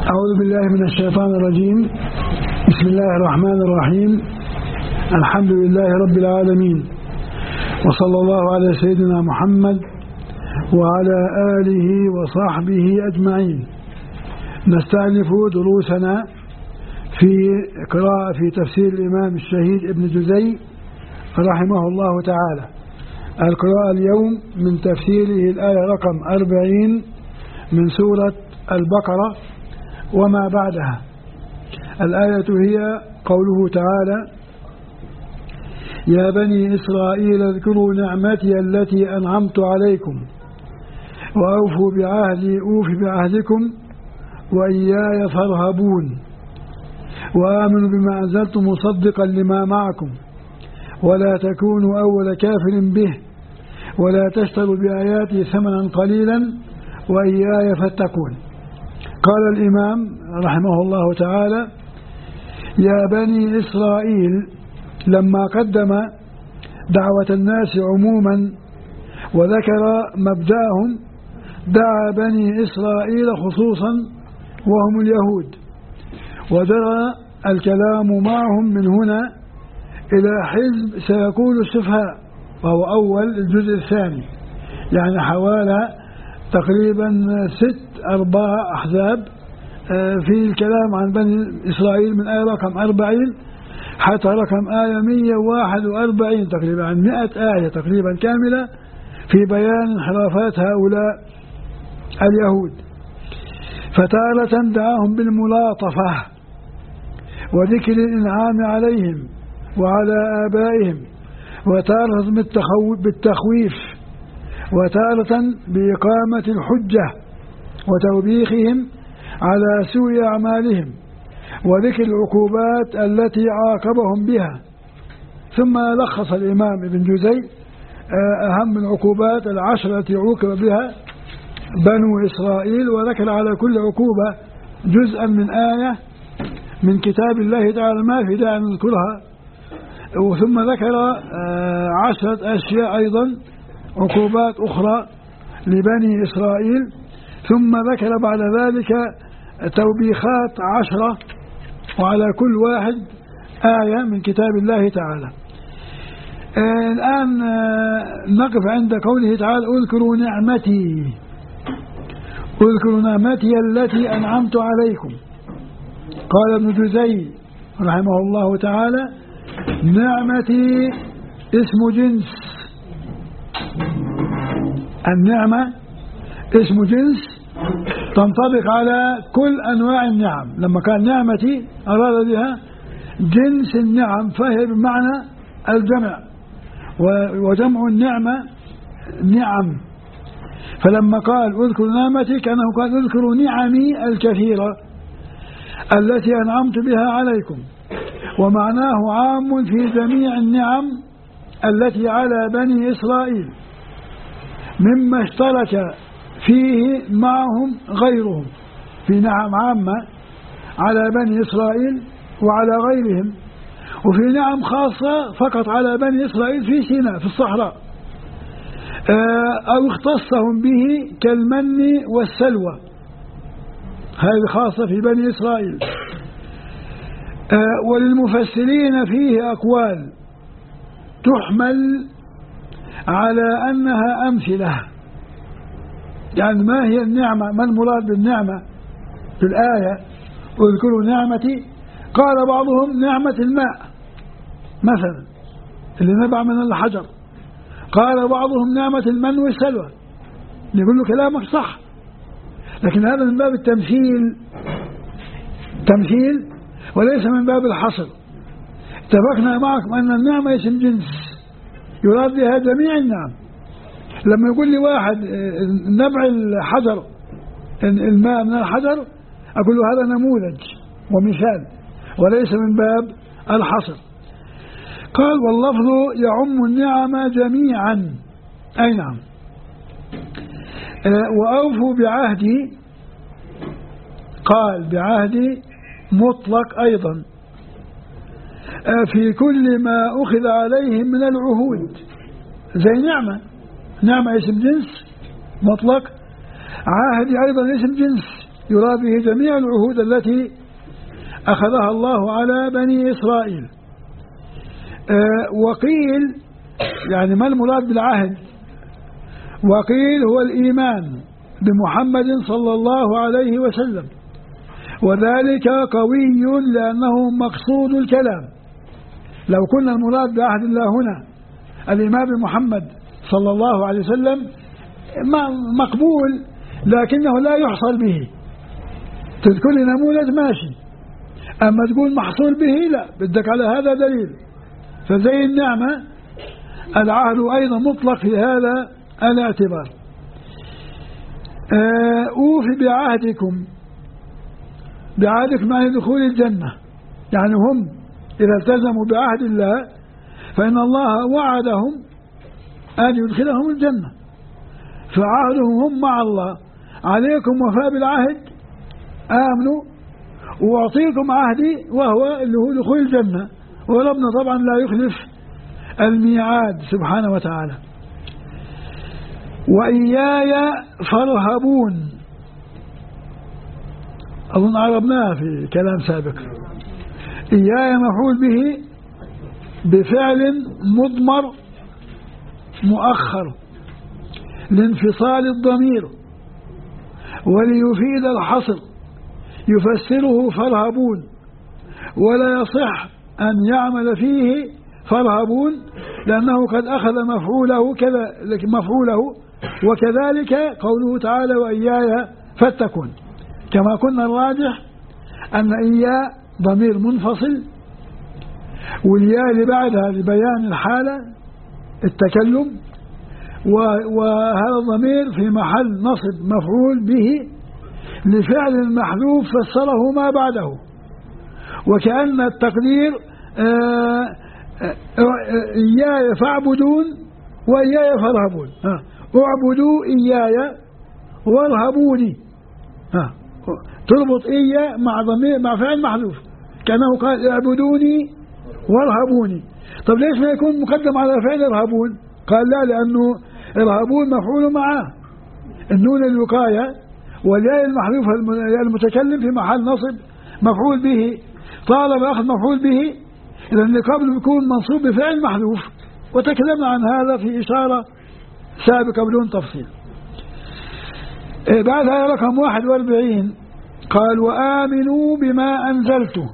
أعوذ بالله من الشيطان الرجيم. بسم الله الرحمن الرحيم. الحمد لله رب العالمين، وصلى الله على سيدنا محمد وعلى آله وصحبه أجمعين. نستأنف دروسنا في قراءة في تفسير الإمام الشهيد ابن جزي رحمه الله تعالى. القراءة اليوم من تفسيره الآية رقم 40 من سورة البقرة وما بعدها. الآية هي قوله تعالى: يا بني إسرائيل اذكروا نعمتي التي أنعمت عليكم وأوفوا بعهدي أوف بعهدكم وإياي فارهبون وآمنوا بما أنزلت مصدقا لما معكم ولا تكونوا أول كافر به ولا تشتروا بآياتي ثمنا قليلا وإياي فاتقون. قال الإمام رحمه الله تعالى: يا بني إسرائيل، لما قدم دعوة الناس عموما وذكر مبدأهم دعا بني إسرائيل خصوصا وهم اليهود، وجرى الكلام معهم من هنا إلى حزب سيقول السفهاء، وهو أول الجزء الثاني، يعني حوالي تقريبا 4 أحزاب في الكلام عن بني إسرائيل من آية رقم 40 حتى رقم آية 141 تقريبا، عن 100 آية تقريبا كاملة في بيان انحرافات هؤلاء اليهود. فتارة دعاهم بالملاطفة وذكر الإنعام عليهم وعلى آبائهم، وتارة بالتخويف، وتارة بإقامة الحجة وتوبيخهم على سوء أعمالهم وذكر العقوبات التي عاقبهم بها. ثم لخص الإمام ابن جزي أهم العقوبات 10 التي عوقب بها بنو إسرائيل، وذكر على كل عقوبة جزءا من آية من كتاب الله تعالى ما في داعي نذكرها. ثم ذكر 10 أشياء أيضا عقوبات أخرى لبني إسرائيل، ثم ذكر بعد ذلك توبيخات 10 وعلى كل واحد آية من كتاب الله تعالى. الآن نقف عند قوله تعالى: اذكروا نعمتي التي أنعمت عليكم. قال ابن جزي رحمه الله تعالى: نعمتي اسم جنس، النعمة اسم جنس تنطبق على كل أنواع النعم. لما كان نعمتي أراد بها جنس النعم، فهي بمعنى الجمع، وجمع النعمة نعم. فلما قال اذكروا نعمتي كأنه قال اذكروا نعمي الكثيرة التي أنعمت بها عليكم، ومعناه عام في جميع النعم التي على بني إسرائيل مما اشترك فيه معهم غيرهم، في نعم عامة على بني إسرائيل وعلى غيرهم، وفي نعم خاصة فقط على بني إسرائيل في سيناء في الصحراء، أو اختصهم به كالمن والسلوى، هذه خاصة في بني إسرائيل. وللمفسرين فيه أقوال تحمل على أنها أمثلة، يعني ما هي النعمة، ما المراد بالنعمة في الآية اذكروا نعمتي؟ قال بعضهم نعمة الماء مثلا اللي نبع من الحجر، قال بعضهم نعمة المن والسلوى. يقول له كلامك صح، لكن هذا من باب التمثيل تمثيل وليس من باب الحصر. اتفقنا معكم أن النعمة اسم جنس يراد بها جميع النعم. لما يقول لي واحد نبع الحجر الماء من الحجر، أقول له هذا نموذج ومثال وليس من باب الحصر. قال واللفظ يعم النعم جميعا، أي نعم. وأوفوا بعهدي، قال بعهدي مطلق أيضا في كل ما أخذ عليهم من العهود، زي نعمة اسم جنس مطلق، عهدي أيضا اسم جنس يراد به جميع العهود التي أخذها الله على بني إسرائيل. وقيل يعني ما المراد بالعهد؟ وقيل هو الإيمان بمحمد صلى الله عليه وسلم، وذلك قوي لأنه مقصود الكلام. لو كنا المراد بعهد الله هنا الإيمان بمحمد صلى الله عليه وسلم مقبول، لكنه لا يحصل به. تذكر لي نموذج ماشي، أما تقول محصول به لا، بدك على هذا دليل. فزي النعمة العهد أيضا مطلق في هذا الاعتبار. أوفي بعهدكم مع دخول الجنة، يعني هم إذا التزموا بعهد الله فإن الله وعدهم أن يدخلهم الجنة، فعهدهم هم مع الله. عليكم وفاء بالعهد، آمنوا وأعطيكم عهدي وهو اللي هو دخول الجنة، وربنا طبعا لا يخلف الميعاد سبحانه وتعالى. وإياي فارهبون، أظن عربناها في كلام سابق. إياي مفعول به بفعل مضمر مؤخر لانفصال الضمير وليفيد الحصر، يفسره فارهبون، ولا يصح أن يعمل فيه فارهبون لأنه قد أخذ مفعوله وكذلك قوله تعالى وإياي فاتقون. كما كنا الراجح أن إياي ضمير منفصل، والياء اللي بعدها لبيان الحالة التكلم، وهذا الضمير في محل نصب مفعول به لفعل محذوف فسره ما بعده، وكأن التقدير إياي فاعبدون وإياي فارهبون. اعبدوا إياي وارهبوني، تربط إياي مع ضمير مع فعل محذوف كأنه قال اعبدوني وارهبوني. طب ليش ما يكون مقدم على فعل ارهبون؟ قال لا، لأنه ارهبون مفعول معه النون الوقاية والياء المحذوفة المتكلم في محل نصب مفعول به، طالب أخذ مفعول به إذا اللي قبله يكون منصوب بفعل محذوف، وتكلمنا عن هذا في إشارة سابقة بدون تفصيل. بعدها رقم 41 قال وآمنوا بما أنزلته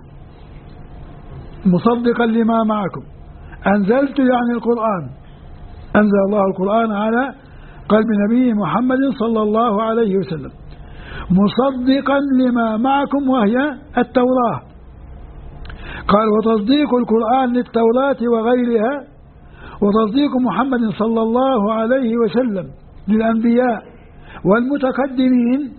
مصدقا لما معكم. أنزلت يعني القرآن، أنزل الله القرآن على قلب نبي محمد صلى الله عليه وسلم مصدقا لما معكم وهي التوراة. قال وتصديق القرآن للتوراة وغيرها وتصديق محمد صلى الله عليه وسلم للأنبياء والمتقدمين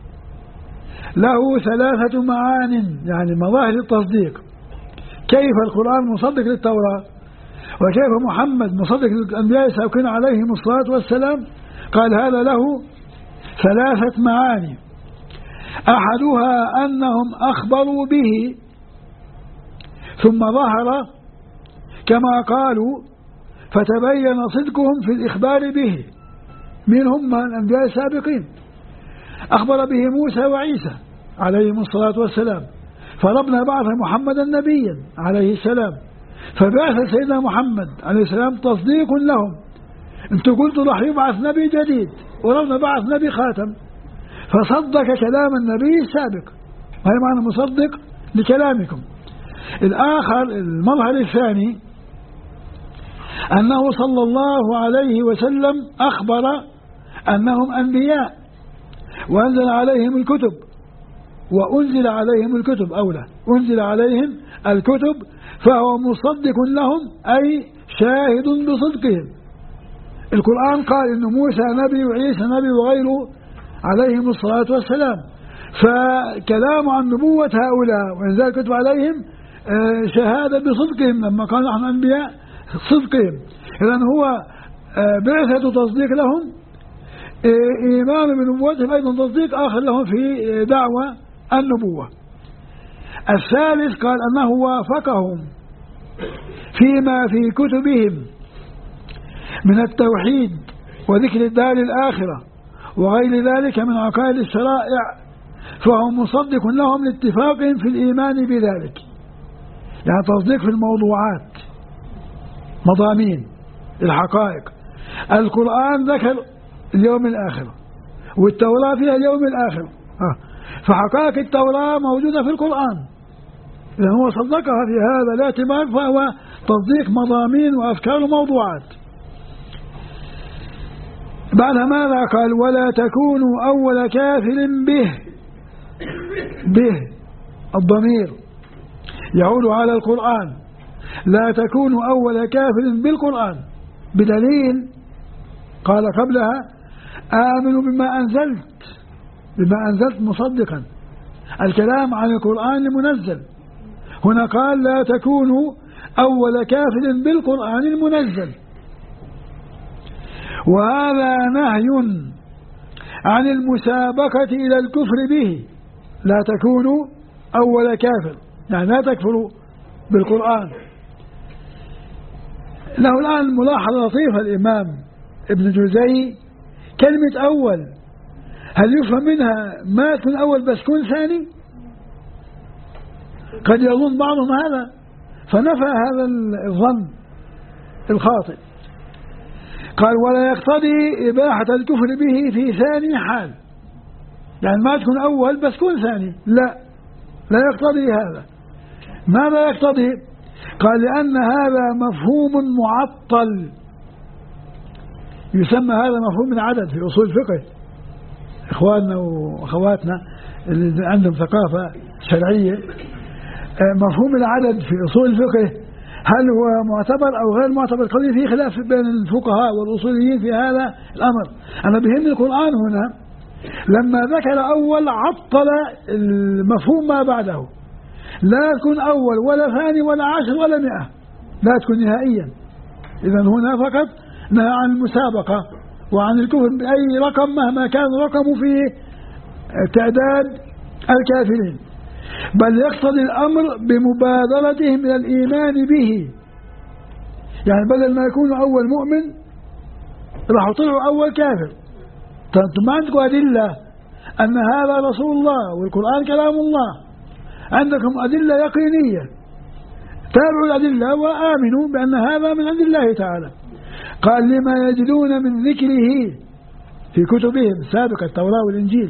له 3 معان، يعني مظاهر التصديق. كيف القرآن مصدق للتوراة وكيف محمد مصدق للأنبياء السابقين عليهم الصلاة والسلام؟ قال هذا له 3 معاني. أحدها أنهم أخبروا به ثم ظهر كما قالوا فتبين صدقهم في الإخبار به، منهم من الأنبياء السابقين أخبر به موسى وعيسى عليهم الصلاة والسلام، فربنا بعث محمدا نبيا عليه السلام، فبعث سيدنا محمد عليه السلام تصديق لهم. انتوا قلتوا راح يبعث نبي جديد وربنا بعث نبي خاتم، فصدق كلام النبي السابق، وهي معنى مصدق لكلامكم. الآخر المظهر الثاني أنه صلى الله عليه وسلم أخبر أنهم أنبياء وأنزل عليهم الكتب، وأنزل عليهم الكتب أولى أنزل عليهم الكتب، فهو مصدق لهم أي شاهد بصدقهم. القرآن قال إن موسى نبي وعيسى نبي وغيره عليهم الصلاة والسلام، فكلام عن نبوة هؤلاء وإنزال الكتب عليهم شهادة بصدقهم لما قالوا نحن أنبياء صدقهم. إذن هو بعثة تصديق لهم، إيمان بنبوتهم أيضا تصديق آخر لهم في دعوة النبوة. الثالث قال أنه وافقهم فيما في كتبهم من التوحيد وذكر الدار الآخرة وغير ذلك من عقائد الشرائع فهو مصدق لهم لاتفاقهم في الإيمان بذلك. يعني تصديق في الموضوعات، مضامين الحقائق. القرآن ذكر اليوم الآخر، والتوراة فيها اليوم الآخر، فحقائق التوراة موجودة في القرآن، إذا هو صدقها في هذا الاعتبار، فهو تصديق مضامين وأفكار وموضوعات. بعد ماذا قال؟ ولا تكونوا أول كافر به الضمير يعود على القرآن، لا تكونوا أول كافر بالقرآن، بدليل قال قبلها آمنوا بما أنزلت مصدقا، الكلام عن القرآن المنزل. هنا قال لا تكونوا أول كافر بالقرآن المنزل، وهذا نهي عن المسابقة إلى الكفر به. لا تكونوا أول كافر يعني لا تكفروا بالقرآن. له الآن ملاحظة لطيفة الإمام ابن جوزي، كلمة أول هل يفهم منها ما تكون أول بس كون ثاني؟ قد يظن بعضهم هذا، فنفى هذا الظن الخاطئ. قال ولا يقتضي إباحة الكفر به في ثاني حال، يعني ما تكون أول بس كون ثاني، لا يقتضي هذا. ماذا يقتضي؟ قال لأن هذا مفهوم معطل، يسمى هذا مفهوم العدد في أصول الفقه. إخواننا وأخواتنا اللي عندهم ثقافة شرعية، مفهوم العدد في أصول الفقه هل هو معتبر أو غير معتبر؟ قضية فيه خلاف بين الفقهاء والأصوليين في هذا الأمر. أنا بهم القرآن هنا لما ذكر أول عطل المفهوم ما بعده، لا تكون أول ولا ثاني ولا 10 ولا 100، لا تكون نهائيا. إذا هنا فقط نهى عن المسابقة وعن الكفر بأي رقم مهما كان رقمه في تعداد الكافرين، بل يقتضي الأمر بمبادرتهم إلى الإيمان به. يعني بدل ما يكونوا أول مؤمن راح طلعوا أول كافر. فأنتم ما عندكم أدلة أن هذا رسول الله والقرآن كلام الله، عندكم أدلة يقينية، تابعوا الأدلة وآمنوا بأن هذا من عند الله تعالى. قال لما يجدون من ذكره في كتبهم سابقة التوراة والإنجيل،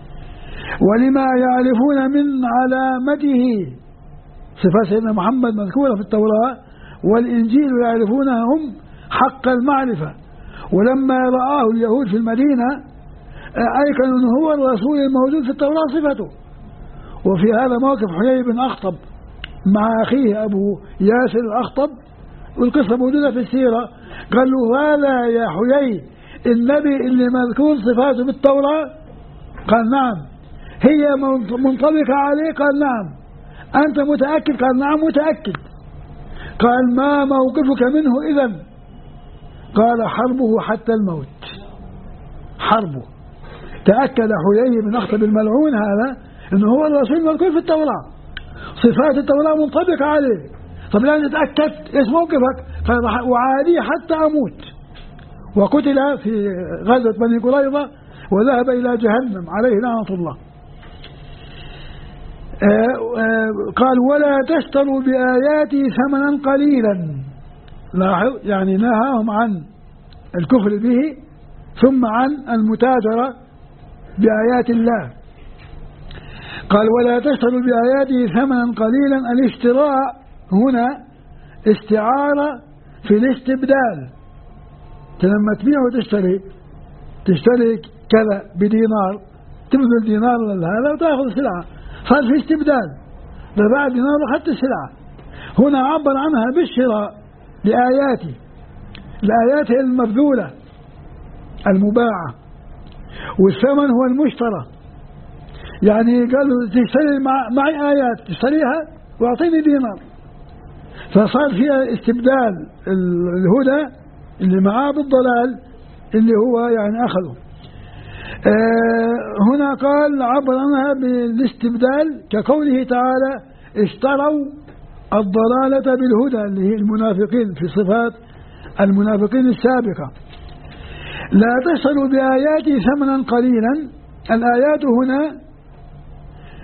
ولما يعرفون من علامته، صفات سيدنا محمد مذكورة في التوراة والإنجيل يعرفونها هم حق المعرفة. ولما رآه اليهود في المدينة أيقنوا أنه هو الرسول الموجود في التوراة صفته. وفي هذا موقف حيي بن أخطب مع أخيه أبو ياسر الأخطب، والقصة موجودة في السيرة. قال له هذا يا حيي النبي اللي مذكور صفاته بالتوراة؟ قال نعم. هي منطبقة عليه؟ قال نعم. أنت متأكد؟ قال نعم متأكد. قال ما موقفك منه إذن؟ قال حربه حتى الموت. حربه. تأكد حيي بن أخطب الملعون هذا إنه هو الرسول المذكور في التوراة، صفات التوراة منطبقة عليه. طب لأن تأكدت إيش موقفك؟ قال وعادي حتى أموت. وقتل في غزوة بني قريظة وذهب إلى جهنم عليه لعنة الله. قال ولا تشتروا بآياتي ثمنا قليلا. لاحظ يعني نهاهم عن الكفر به ثم عن المتاجرة بآيات الله. قال ولا تشتروا بآياته ثمنا قليلا. الاشتراء هنا استعارة في الاستبدال. لما تبيع وتشتري كذا بدينار، تبذل دينار لهذا وتأخذ سلعة، صار في استبدال، لبعد دينار أخذت السلعة. هنا عبر عنها بالشراء بآياته. الآيات هي المبذولة المباعة، والثمن هو المشترى. يعني قالوا تشتري معي آيات تشتريها واعطيني دينار، فصار فيها استبدال الهدى اللي معاه بالضلال اللي هو يعني أخذه. هنا قال عبر عنها بالاستبدال كقوله تعالى اشتروا الضلالة بالهدى، اللي هي المنافقين في صفات المنافقين السابقة. لا تشتروا بآياتي ثمنا قليلا. الآيات هنا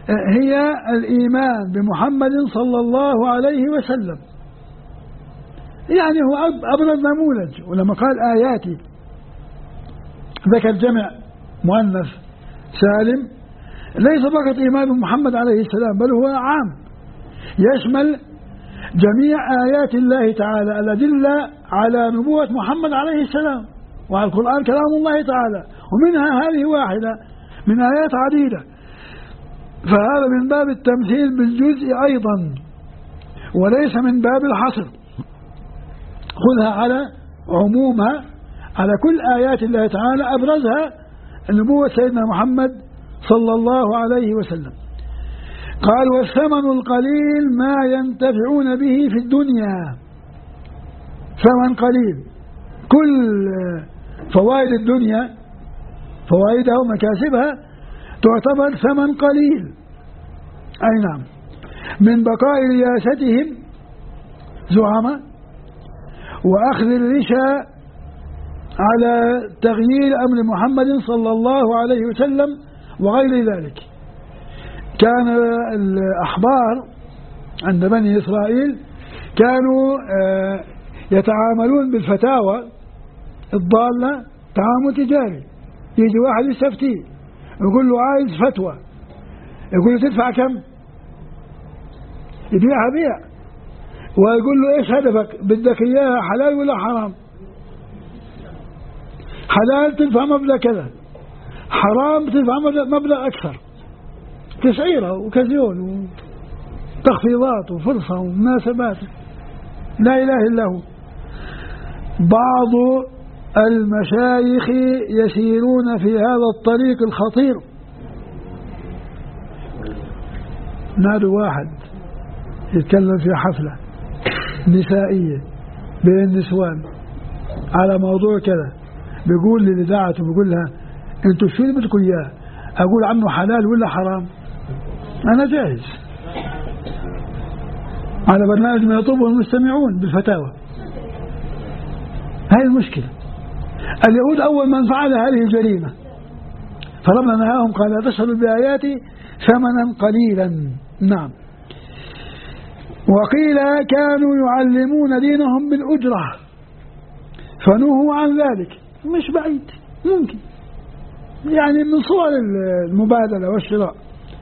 هي الإيمان بمحمد صلى الله عليه وسلم. يعني هو أبرز نموذج. ولما قال آياتي ذكر جمع مؤنث سالم، ليس فقط إيمان بمحمد عليه السلام، بل هو عام يشمل جميع آيات الله تعالى الأدلة على نبوة محمد عليه السلام. وعلى القرآن كلام الله تعالى، ومنها هذه واحدة من آيات عديدة، فهذا من باب التمثيل بالجزء أيضا وليس من باب الحصر. خذها على عمومها على كل آيات الله تعالى، أبرزها نبوة سيدنا محمد صلى الله عليه وسلم. قال والثمن القليل ما ينتفعون به في الدنيا. ثمن قليل، كل فوائد الدنيا فوائدها ومكاسبها تعتبر ثمن قليل، أي نعم، من بقاء رياستهم زعماء، وأخذ الرشا على تغيير أمر محمد صلى الله عليه وسلم وغير ذلك. كان الأحبار عند بني إسرائيل كانوا يتعاملون بالفتاوى الضالة تعامل تجاري. يجي واحد يستفتيه يقول له عايز فتوى، يقول له تدفع كم؟ يبيعها بيع، ويقول له ايش هدفك؟ بدك اياها حلال ولا حرام؟ حلال تدفع مبلغ كذا، حرام تدفع مبلغ اكثر، تسعيره وكزيون وتخفيضات وفرصه ومناسبات، لا اله الا هو. بعض المشايخ يسيرون في هذا الطريق الخطير. نادوا واحد يتكلم في حفلة نسائية بين النسوان على موضوع كذا، بيقول للإذاعة بيقول لها انتوا شو اللي بدكم اياه؟ اقول عنه حلال ولا حرام؟ انا جاهز. على برنامج ما يطلبه المستمعون بالفتاوى. هاي المشكلة. اليهود أول من فعل هذه الجريمة فربنا نهاهم قال لا تشتروا بآياتي ثمنا قليلا. نعم. وقيل كانوا يعلمون دينهم بالأجرة فنهوا عن ذلك. مش بعيد، ممكن يعني من صور المبادلة والشراء.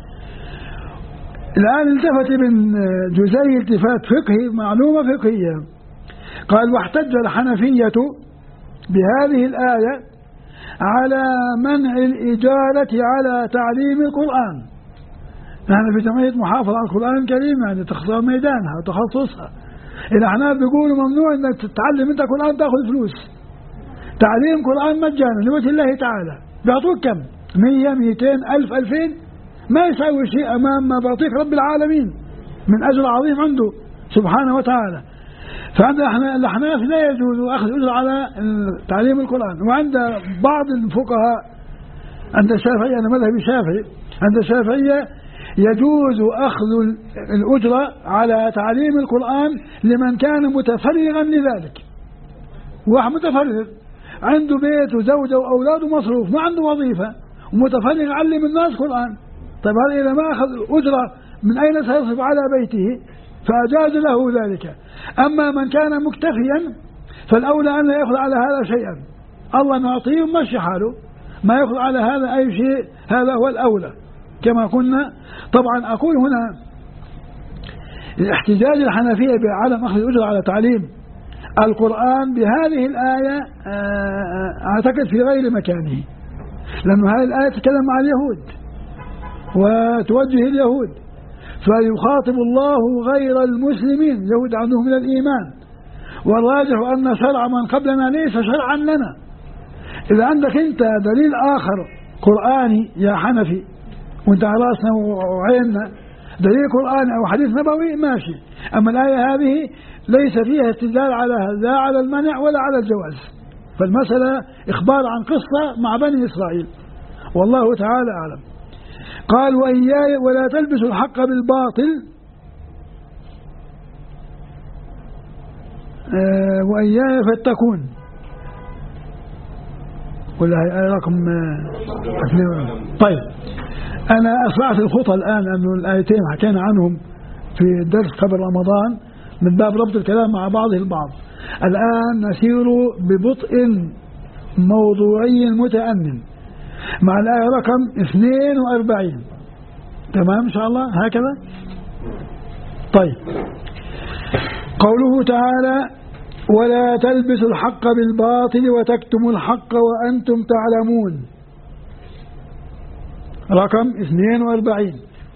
الآن التفت ابن جزي التفات فقهي، معلومة فقهية، قال واحتج الحنفية بهذه الآية على منع الإجارة على تعليم القرآن. نحن في جمعية محافظة على القرآن الكريم، يعني تخصص ميدانها وتخصصها. الأحناف بيقولوا ممنوع أنك تتعلم أنت قرآن تأخذ فلوس. تعليم قرآن مجانا لوجه الله تعالى، بيعطوك كم؟ 100 200 1000 2000، ما يساوي شيء أمام ما بيعطيك رب العالمين من أجر عظيم عنده سبحانه وتعالى. فعند الأحناف لا يجوز أخذ أجر على تعليم القرآن. وعند بعض الفقهاء، عند الشافعية، أنا مذهبي شافعي، عند الشافعية يجوز أخذ الأجرة على تعليم القرآن لمن كان متفرغا لذلك. واحد متفرغ عنده بيت وزوجة وأولاد ومصروف، ما عنده وظيفة، ومتفرغ يعلم الناس قرآن. طيب هذا إذا ما أخذ أجرة من أين سيصرف على بيته؟ فأجاز له ذلك. أما من كان مكتفيا فالأولى أن لا يأخذ على هذا شيئا، الله نعطيه ومشي حاله، ما يأخذ على هذا أي شيء، هذا هو الأولى كما قلنا. طبعا أقول هنا الاحتجاج الحنفية بعدم أخذ الأجرة على تعليم القرآن بهذه الآية أعتقد في غير مكانه، لأن هذه الآية تتكلم مع اليهود وتوجه اليهود، فيخاطب الله غير المسلمين، يهود عندهم من الإيمان، والراجح أن شرع من قبلنا ليس شرعا لنا. إذا عندك أنت دليل آخر قرآني يا حنفي وانت على رأسنا وعيننا، دليل قرآني أو حديث نبوي ماشي، أما الآية هذه ليس فيها استدلال على لا على المنع ولا على الجواز، فالمسألة إخبار عن قصة مع بني إسرائيل، والله تعالى أعلم. قال وإياي ولا تلبسوا الحق بالباطل وإياي فاتقون، ولا هي رقم 2. طيب أنا أسرعت الخطى الآن لأنه الآيتين حكينا عنهم في الدرس قبل رمضان من باب ربط الكلام مع بعضه البعض. الآن نسير ببطء موضوعي متأنن مع الآية رقم 42. تمام إن شاء الله هكذا. طيب، قوله تعالى ولا تلبسوا الحق بالباطل وتكتموا الحق وأنتم تعلمون، رقم 42.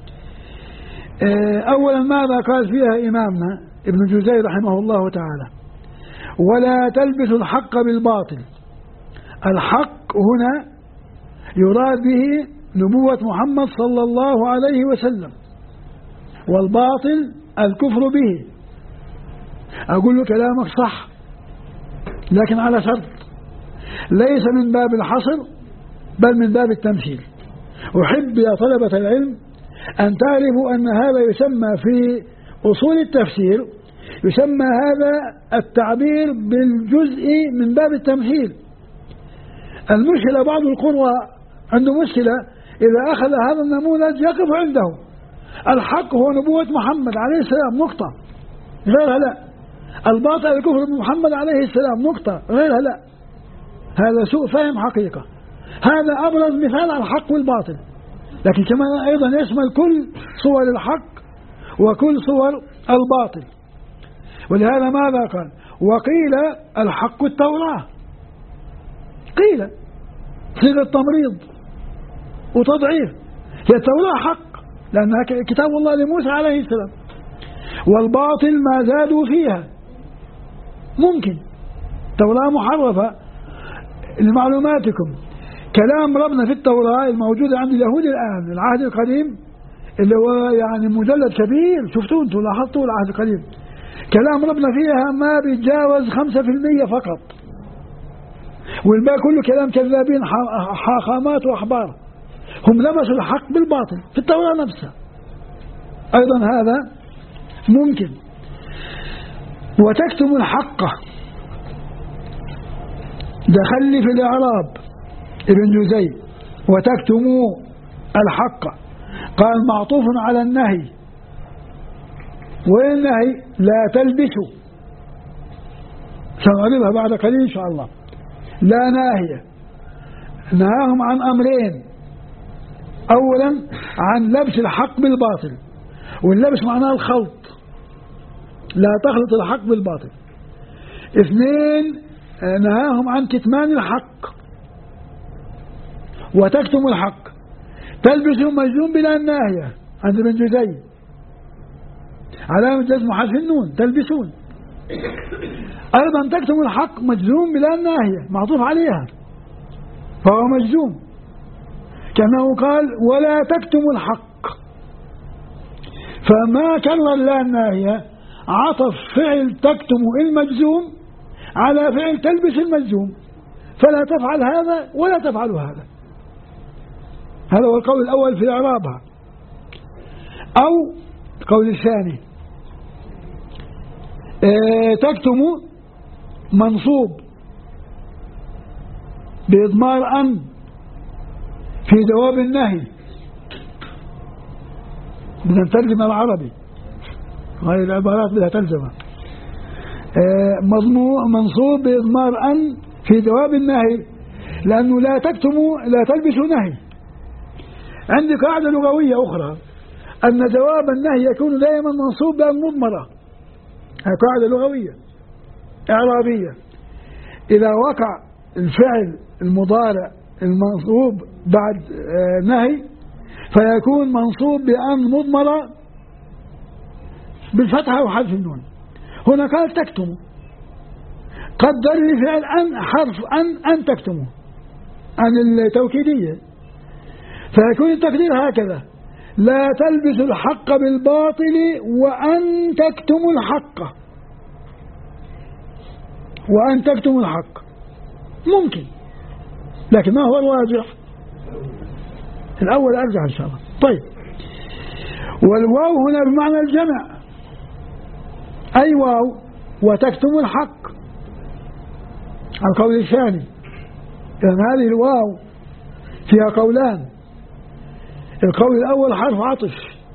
أولا ماذا قال فيها إمامنا ابن جوزي رحمه الله تعالى؟ ولا تلبسوا الحق بالباطل. الحق هنا يراد به نبوة محمد صلى الله عليه وسلم، والباطل الكفر به. أقول له كلامك صح لكن على شرط، ليس من باب الحصر بل من باب التمثيل. أحب يا طلبة العلم أن تعرفوا أن هذا يسمى في أصول التفسير، يسمى هذا التعبير بالجزء من باب التمثيل. المشكلة بعض القراء عنده مشكلة إذا أخذ هذا النموذج يقف عنده الحق هو نبوة محمد عليه السلام نقطة، غيرها لا. الباطل الكفر بمحمد عليه السلام نقطة، غيرها لا. هذا سوء فهم حقيقة. هذا أبرز مثال على الحق والباطل، لكن كمان أيضا يشمل كل صور الحق وكل صور الباطل. ولهذا ماذا قال؟ وقيل الحق التوراة، قيل صيغة تمريض وتضعيف. هي التوراة حق لأنها كتاب الله لموسى عليه السلام، والباطل ما زادوا فيها. ممكن توراة محرفة. لمعلوماتكم كلام ربنا في التوراة الموجودة عند اليهود الآن العهد القديم اللي هو يعني مجلد كبير، شفتوا انتوا لاحظتوا العهد القديم، كلام ربنا فيها ما بيتجاوز 5% فقط، والباقي كله كلام كذابين حاخامات وأحبار. هم لبسوا الحق بالباطل في التوراة نفسها. أيضا هذا ممكن. وتكتم الحق، دخل في الإعراب ابن جوزي وتكتموا الحق، قال معطوف على النهي. والنهي لا تلبسوا، سنعرضها بعد قليل إن شاء الله. لا ناهية، نهاهم عن أمرين. أولا عن لبس الحق بالباطل، واللبس معناه الخلط، لا تخلط الحق بالباطل. اثنين نهاهم عن كتمان الحق. وتكتم الحق، تلبسوا مجزوم بلا الناهية عند ابن جوزي، علامة جزم حذف النون، تلبسون. أيضا تكتم الحق مجزوم بلا الناهية معطوف عليها فهو مجزوم، كأنه قال ولا تكتموا الحق. فما كرر لا الناهية عطف فعل تكتم المجزوم على فعل تلبس المجزوم، فلا تفعل هذا ولا تفعل هذا. هذا هو القول الأول في إعرابها. أو القول الثاني تكتم منصوب بإضمار أن في جواب النهي، بدنا نترجم العربي، هذه العبارات بدها ترجمة. منصوب بإضمار أن في جواب النهي، لأنه لا تكتموا لا تلبسوا نهي. عندي قاعدة لغوية أخرى أن جواب النهي يكون دائما منصوب بأن مضمرة، قاعدة لغوية إعرابية. إذا وقع الفعل المضارع المنصوب بعد نهي فيكون منصوب بأن مضمرة بالفتحة وحذف النون. هنا قال تكتموا، قدر لفعل أن حرف أن تكتموا، أن التوكيدية، فيكون التقدير هكذا: لا تلبسوا الحق بالباطل وأن تكتموا الحق، وأن تكتموا الحق ممكن، لكن ما هو الواجح؟ الأول أرجع إن شاء الله. طيب، والواو هنا بمعنى الجمع، أي واو وتكتموا الحق القول الثاني. لأن هذه الواو فيها قولان: القول الأول حرف عطف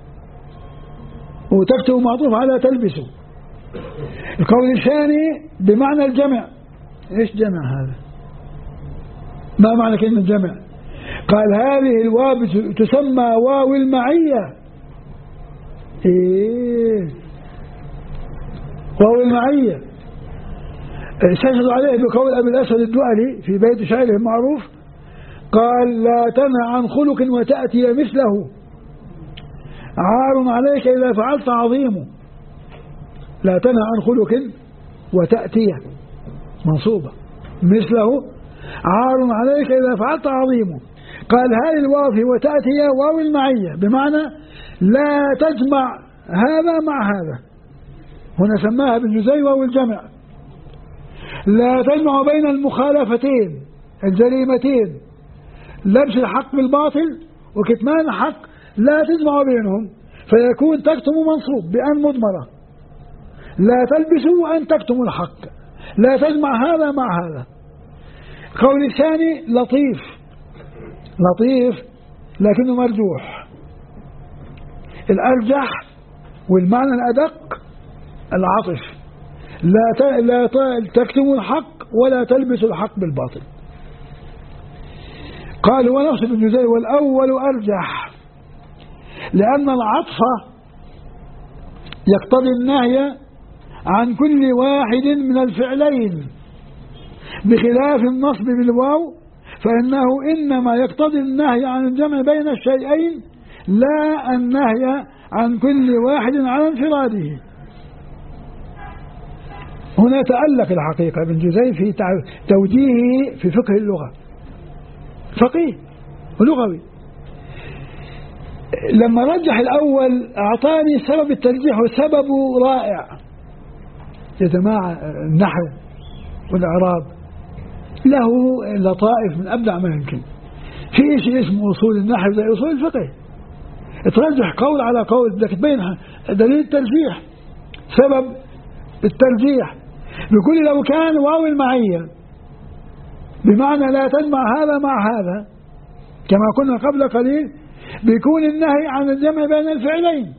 وتكتب معطوف على تلبسه. القول الثاني بمعنى الجمع. إيش جمع هذا؟ ما معنى كلمة جمع؟ قال هذه الواو تسمى واو المعية. إيه واو المعية استشهد عليه بقول أبي الأسود الدؤلي في بيت شعره المعروف، قال لا تنهى عن خلق وتأتي مثله، عار عليك إذا فعلت عظيم. لا تنهى عن خلق وتأتي منصوبة مثله، عار عليك إذا فعلت عظيم. قال هذه الواو في وتأتي واو المعية بمعنى لا تجمع هذا مع هذا. هنا سماها ابن جزي واو الجمع. لا تجمع بين المخالفتين الجريمتين، لبس الحق بالباطل وكتمان الحق، لا تجمع بينهم فيكون تكتم منصوب بأن مضمرة. لا تلبسوا أن تكتموا الحق، لا تجمع هذا مع هذا. قول الثاني لطيف، لطيف لكنه مرجوح. الأرجح والمعنى الأدق العطف. لا تكتموا الحق ولا تلبسوا الحق بالباطل. قال هو نفس ابن جزي والأول أرجح، لأن العطف يقتضي النهي عن كل واحد من الفعلين، بخلاف النصب بالواو فإنه إنما يقتضي النهي عن الجمع بين الشيئين لا النهي عن كل واحد على انفراده. هنا تألق الحقيقة ابن جزي في توجيهه في فقه اللغة، فقيه ولغوي. لما رجح الأول أعطاني سبب الترجيح وسبب رائع يا جماعة. النحو والإعراب له لطائف من أبدع ما يمكن. في شيء اسمه أصول النحو زي أصول الفقه، ترجح قول على قول بدك تبين دليل الترجيح، سبب الترجيح. بيقول لو كان واو المعية بمعنى لا تجمع هذا مع هذا كما كنا قبل قليل، بيكون النهي عن الجمع بين الفعلين.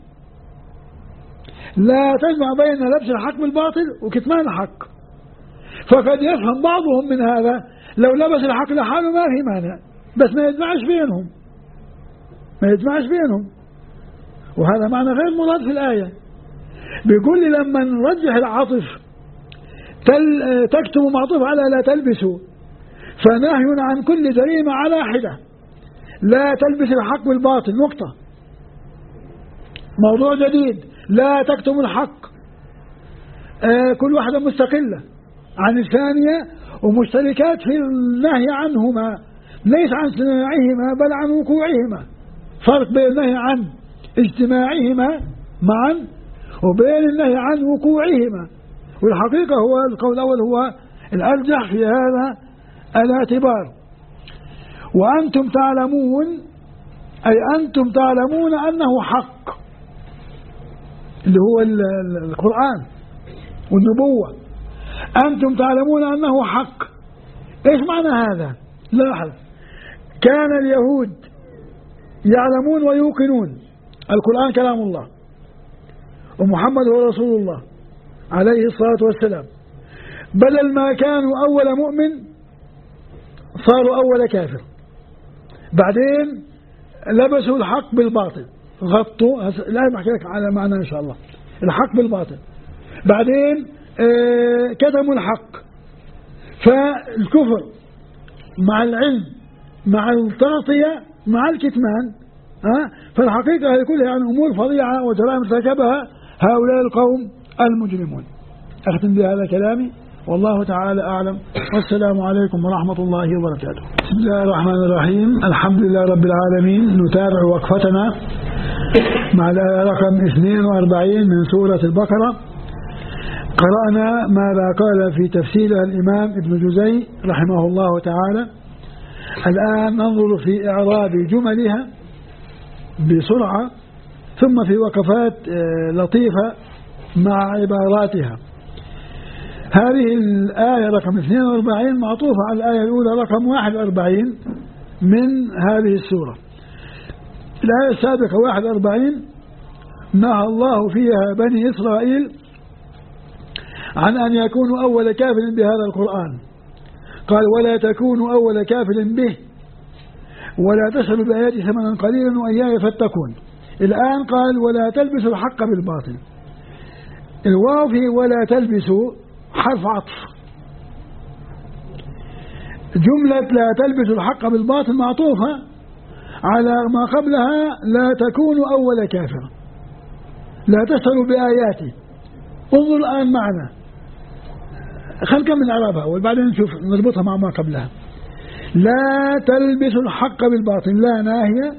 لا تجمع بين لبس الحق بالباطل وكتمان الحق. فقد يفهم بعضهم من هذا لو لبس الحق لحاله ما في مانع، بس ما يجمعش بينهم، ما يجمعش بينهم، وهذا معنى غير مراد في الآية. بيقول لي لما نرجح العطف تكتب معطوف على لا تلبسوا، فنهي عن كل جريمة على حدة. لا تلبس الحق بالباطل نقطة، موضوع جديد. لا تكتم الحق، كل واحدة مستقلة عن الثانية ومشتركات في النهي عنهما، ليس عن صناعهما بل عن وقوعهما. فرق بين النهي عن اجتماعهما معا وبين النهي عن وقوعهما. والحقيقة هو القول الأول هو الأرجح في هذا الاعتبار. وأنتم تعلمون أي أنتم تعلمون أنه حق، اللي هو القرآن والنبوة. أنتم تعلمون أنه حق. إيش معنى هذا؟ لاحظ، كان اليهود يعلمون ويوقنون القرآن كلام الله ومحمد هو رسول الله عليه الصلاة والسلام، بدل ما كانوا أول مؤمن صاروا أول كافر. بعدين لبسوا الحق بالباطل، غطوا. لا بحكي لك على معنى إن شاء الله الحق بالباطل. بعدين كتموا الحق. فالكفر مع العلم مع التغطية مع الكتمان، فالحقيقة هي كلها يعني أمور فظيعة وجرائم ارتكبها هؤلاء القوم المجرمون. أختم بهذا كلامي والله تعالى أعلم، والسلام عليكم ورحمة الله وبركاته. بسم الله الرحمن الرحيم. الحمد لله رب العالمين. نتابع وقفتنا مع الآية رقم 42 من سورة البقرة. قرأنا ماذا قال في تفسيرها الإمام ابن جزي رحمه الله تعالى. الآن ننظر في إعراب جملها بسرعة، ثم في وقفات لطيفة مع عباراتها. هذه الآية رقم 42 معطوفة على الآية الأولى رقم 41 من هذه السورة. الآية السابقة 41 نهى الله فيها بني إسرائيل عن أن يكونوا أول كافر بهذا القرآن، قال ولا تكونوا أول كافر به ولا تشتروا بآياتي ثمنا قليلا وإياي فاتقون. الآن قال ولا تلبسوا الحق بالباطل. الواو في ولا تلبسوا حرف عطف، جملة لا تلبسوا الحق بالباطل معطوفة على ما قبلها لا تكونوا أول كافر، لا تشتروا بآياتي. انظر الآن معنا، خلينا نكمل إعرابها وبعدين نشوف نربطها مع ما قبلها. لا تلبسوا الحق بالباطل، لا ناهية،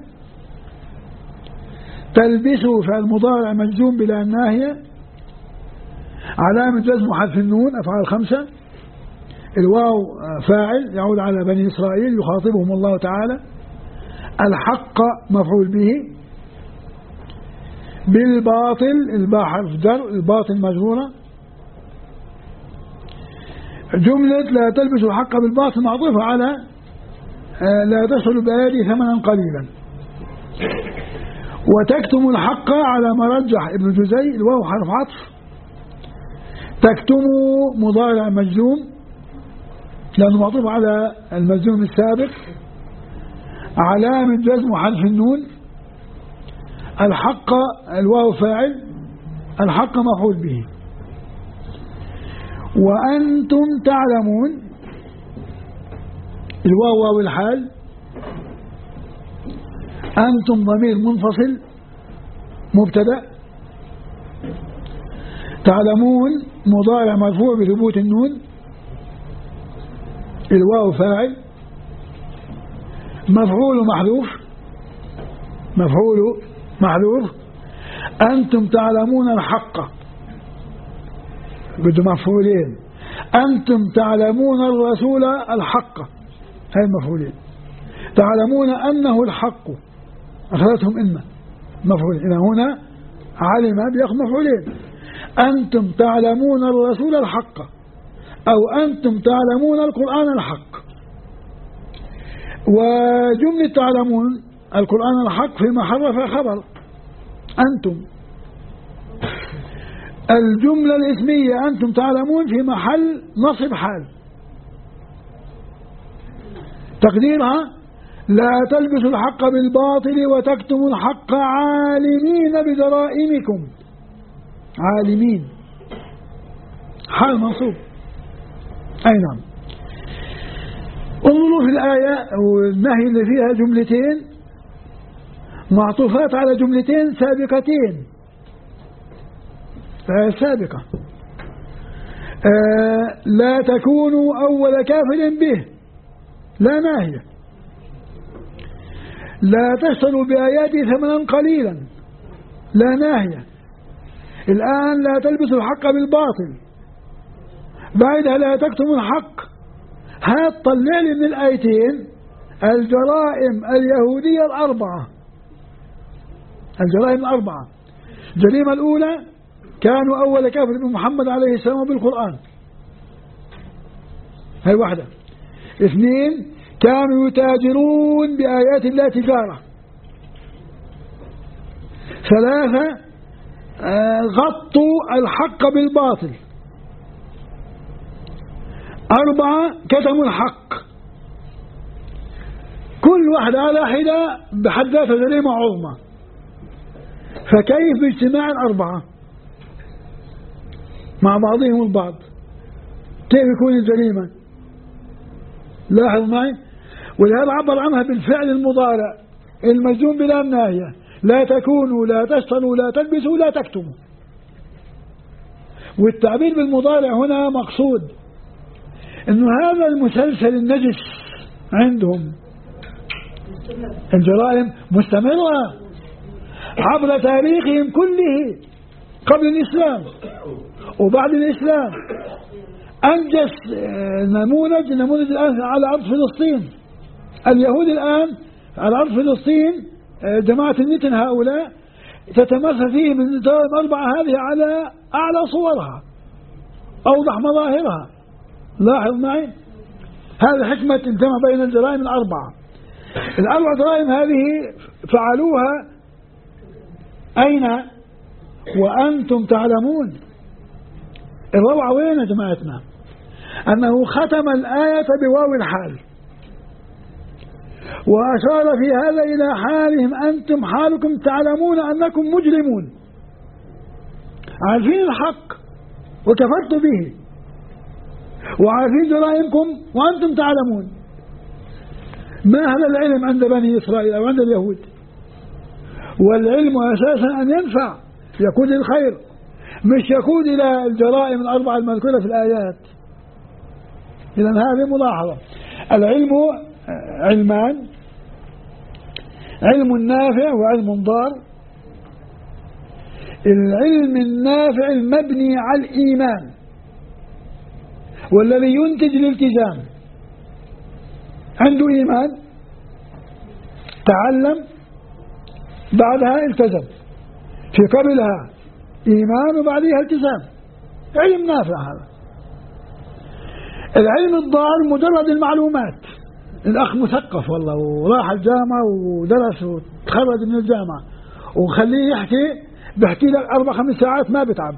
تلبسوا فعل مضارع مجزوم بلا ناهية، علامة جزم حذف النون، أفعال 5. الواو فاعل يعود على بني إسرائيل يخاطبهم الله تعالى. الحق مفعول به. بالباطل الباء حرف جر، الباطل مجرورة. جملة لا تلبسوا الحق بالباطل معطوفة على لا تشتروا بآياتي ثمنا قليلا. وتكتموا الحق على ما رجح ابن جزي، الواو حرف عطف. تكتموا مضارع مجزوم لأنه معطوف على المجزوم السابق، علامة جزم حذف النون. الحق الواو فاعل، الحق مفعول به. وأنتم تعلمون الواو واو الحال. أنتم ضمير منفصل مبتدأ. تعلمون مضارع مرفوع بثبوت النون. الواو فاعل، مفعول محذوف، مفعول محذوف. أنتم تعلمون الحق بده مفعولين. أنتم تعلمون الرسول الحق، هاي المفعولين. تعلمون أنه الحق أخذتهم إما مفعولين، إذا هنا علم بيأخذ مفعولين. أنتم تعلمون الرسول الحق أو أنتم تعلمون القرآن الحق. وجملة تعلمون القرآن الحق في محل خبر أنتم. الجملة الاسمية أنتم تعلمون في محل نصب حال، تقديرها لا تلبسوا الحق بالباطل وتكتموا الحق عالمين بجرائمكم. عالمين حال منصوب. أي نعم. انظروا في الآية والنهي اللي فيها جملتين معطوفات على جملتين سابقتين. سابقة لا تكونوا أول كافر به، لا ناهية. لا تشتروا بآياتي ثمنا قليلا، لا ناهية. الآن لا تلبسوا الحق بالباطل، بعدها لا تكتموا الحق. هات طلع لي من الآيتين الجرائم اليهودية الأربعة. الجرائم الأربعة. الجريمة الأولى كانوا أول كافر بمحمد عليه السلام وبالقرآن، هاي واحدة. 2 كانوا يتاجرون بآيات الله تجارة. 3 غطوا الحق بالباطل. 4 كتموا الحق. كل واحدة على حدة بحد ذاتها جريمة عظمى، فكيف باجتماع الأربعة مع بعضهم البعض؟ كيف يكون الجريمة؟ لاحظ معي. ولهذا عبر عنها بالفعل المضارع المجزوم بلا ناهية. لا تكونوا، لا تشتروا، لا تلبسوا، لا تكتموا. والتعبير بالمضارع هنا مقصود انه هذا المسلسل النجس عندهم، الجرائم مستمرة عبر تاريخهم كله قبل الإسلام وبعد الإسلام. أنجز نموذج الآن على أرض فلسطين. اليهود الآن على أرض فلسطين جماعة النتن هؤلاء تتمثل فيهم الجرائم الأربعة هذه على أعلى صورها، أوضح مظاهرها. لاحظ معي، هذه حكمة الجمع بين الجرائم الأربعة. الأربع جرائم هذه فعلوها أين وأنتم تعلمون. الروعة وين يا جماعتنا؟ أنه ختم الآية بواو الحال، وأشار في هذا إلى حالهم أنتم حالكم تعلمون أنكم مجرمون، عارفين الحق وكفرتوا به، وعارفين جرائمكم وأنتم تعلمون. ما هذا العلم عند بني إسرائيل أو عند اليهود؟ والعلم أساسا أن ينفع، يكون للخير، مش يكون إلى الجرائم الأربعة المذكورة في الآيات. إذن هذه ملاحظة. العلم علمان: علم نافع وعلم ضار. العلم النافع المبني على الإيمان والذي ينتج الالتزام، عنده إيمان تعلم بعدها التزم، في قبلها إيمان وبعدها التزام، علم نافع هذا. العلم الضار مجرد المعلومات، الأخ مثقف والله وراح الجامعة ودرس وتخرج من الجامعة وخليه بيحكي لك 4-5 ساعات ما بتعب،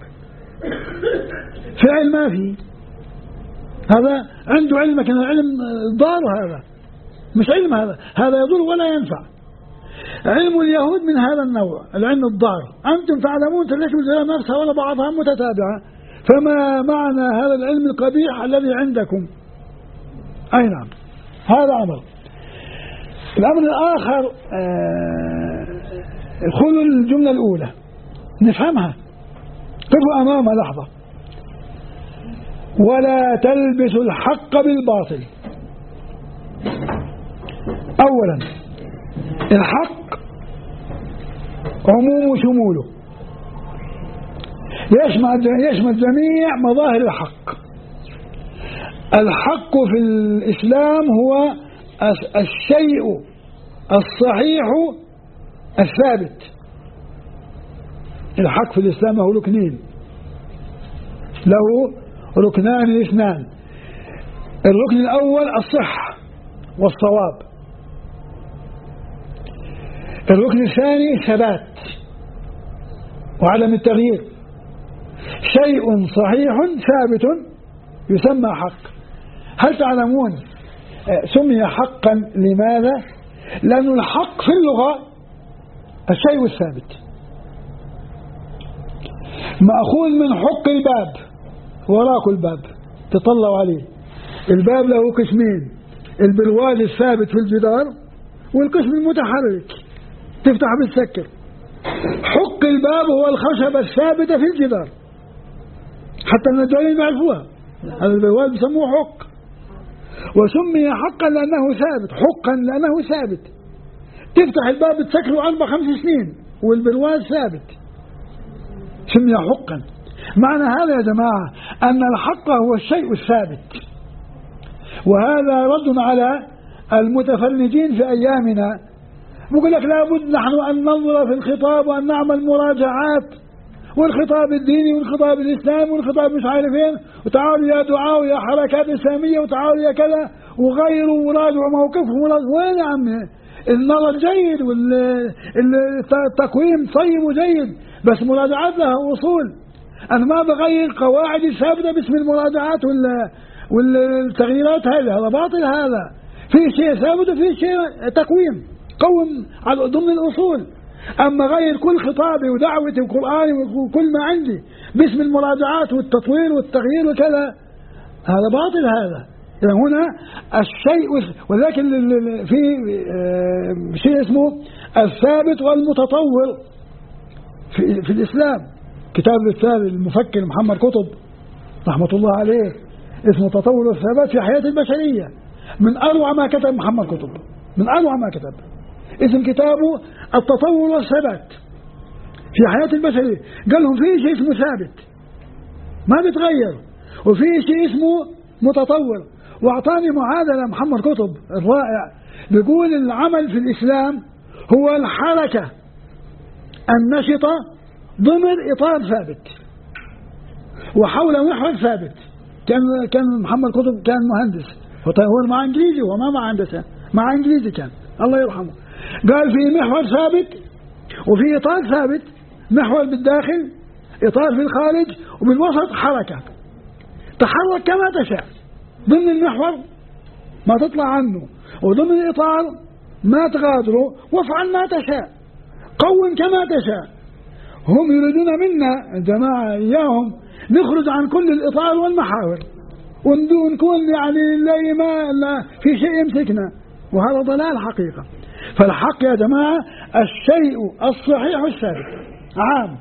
فعل ما في، هذا عنده علم، لكن العلم ضار، هذا مش علم، هذا يضر ولا ينفع. علم اليهود من هذا النوع، العلم الضار: أنتم تعلمون تركوا الجرائم نفسها ولا بعضها متتابعة، فما معنى هذا العلم القبيح الذي عندكم؟ أي نعم، هذا أمر. الأمر الآخر، خذوا الجملة الأولى نفهمها، قفوا أمامها لحظة: ولا تلبسوا الحق بالباطل. أولا الحق عموم شموله، يشمل جميع مظاهر الحق. الحق في الإسلام هو الشيء الصحيح الثابت. الحق في الإسلام له ركنين، له ركنان اثنان: الركن الأول الصحة والصواب، الركن الثاني الثبات وعدم التغيير. شيء صحيح ثابت يسمى حق. هل تعلمون سمي حقا لماذا؟ لأن الحق في اللغة الشيء الثابت، مأخوذ من حق الباب، وراك الباب تطلعوا عليه. الباب له قسمين: البرواد الثابت في الجدار والقسم المتحرك تفتح بالسكر. حق الباب هو الخشبة الثابتة في الجدار، حتى النجارين يعرفوها، هذا البرواد بيسموه حق، وسمي حقا لأنه ثابت، حقا لأنه ثابت. تفتح الباب تسكره 4-5 سنين والبرواد ثابت، سمي حقا. معنى هذا يا جماعة أن الحق هو الشيء الثابت، وهذا رد على المتفلجين في أيامنا. بقول لك لابد نحن أن ننظر في الخطاب وأن نعمل مراجعات، والخطاب الديني والخطاب الإسلامي والخطاب مش عارفين، وتعالوا يا دعاء ويا حركات إسلامية وتعالوا يا كذا وغيروا وراجعوا موقفهم. وين يا عمي؟ النظر جيد والتقويم طيب وجيد، بس مراجعات لها أصول. أنا ما بغير قواعد ثابتة باسم المراجعات والتغييرات، هذا باطل. هذا في شيء ثابت وفي شيء تقويم، قوم على ضمن الأصول. أما غير كل خطابي ودعوتي وقرآني وكل ما عندي باسم المراجعات والتطوير والتغيير وكذا، هذا باطل. هذا يعني هنا الشيء، ولكن في شيء اسمه الثابت والمتطور في الإسلام. كتاب الرسالة المفكر محمد قطب رحمة الله عليه اسمه تطور الثبات في حياة البشرية، من أروع ما كتب محمد قطب، من أروع ما كتب. اسم كتابه التطور والثبات في حياة البشرية. قال لهم في شيء اسمه ثابت ما بيتغير، وفي شيء اسمه متطور. واعطاني معادلة محمد قطب الرائع، بيقول العمل في الإسلام هو الحركة النشطة ضمن إطار ثابت وحول محور ثابت. كان محمد قطب كان مهندس، هو مع إنجليزي وما مع هندسة، مع إنجليزي كان الله يرحمه، قال في محور ثابت وفي إطار ثابت، محور بالداخل، إطار في الخارج، وبالوسط حركة، تحرك كما تشاء ضمن المحور ما تطلع عنه، وضمن الإطار ما تغادره، وافعل ما تشاء، قوم كما تشاء. هم يريدون منا الجماعة إياهم نخرج عن كل الإطار والمحاور ونكون يعني لا في شيء يمسكنا، وهذا ضلال حقيقة. فالحق يا جماعة الشيء الصحيح الثابت عام.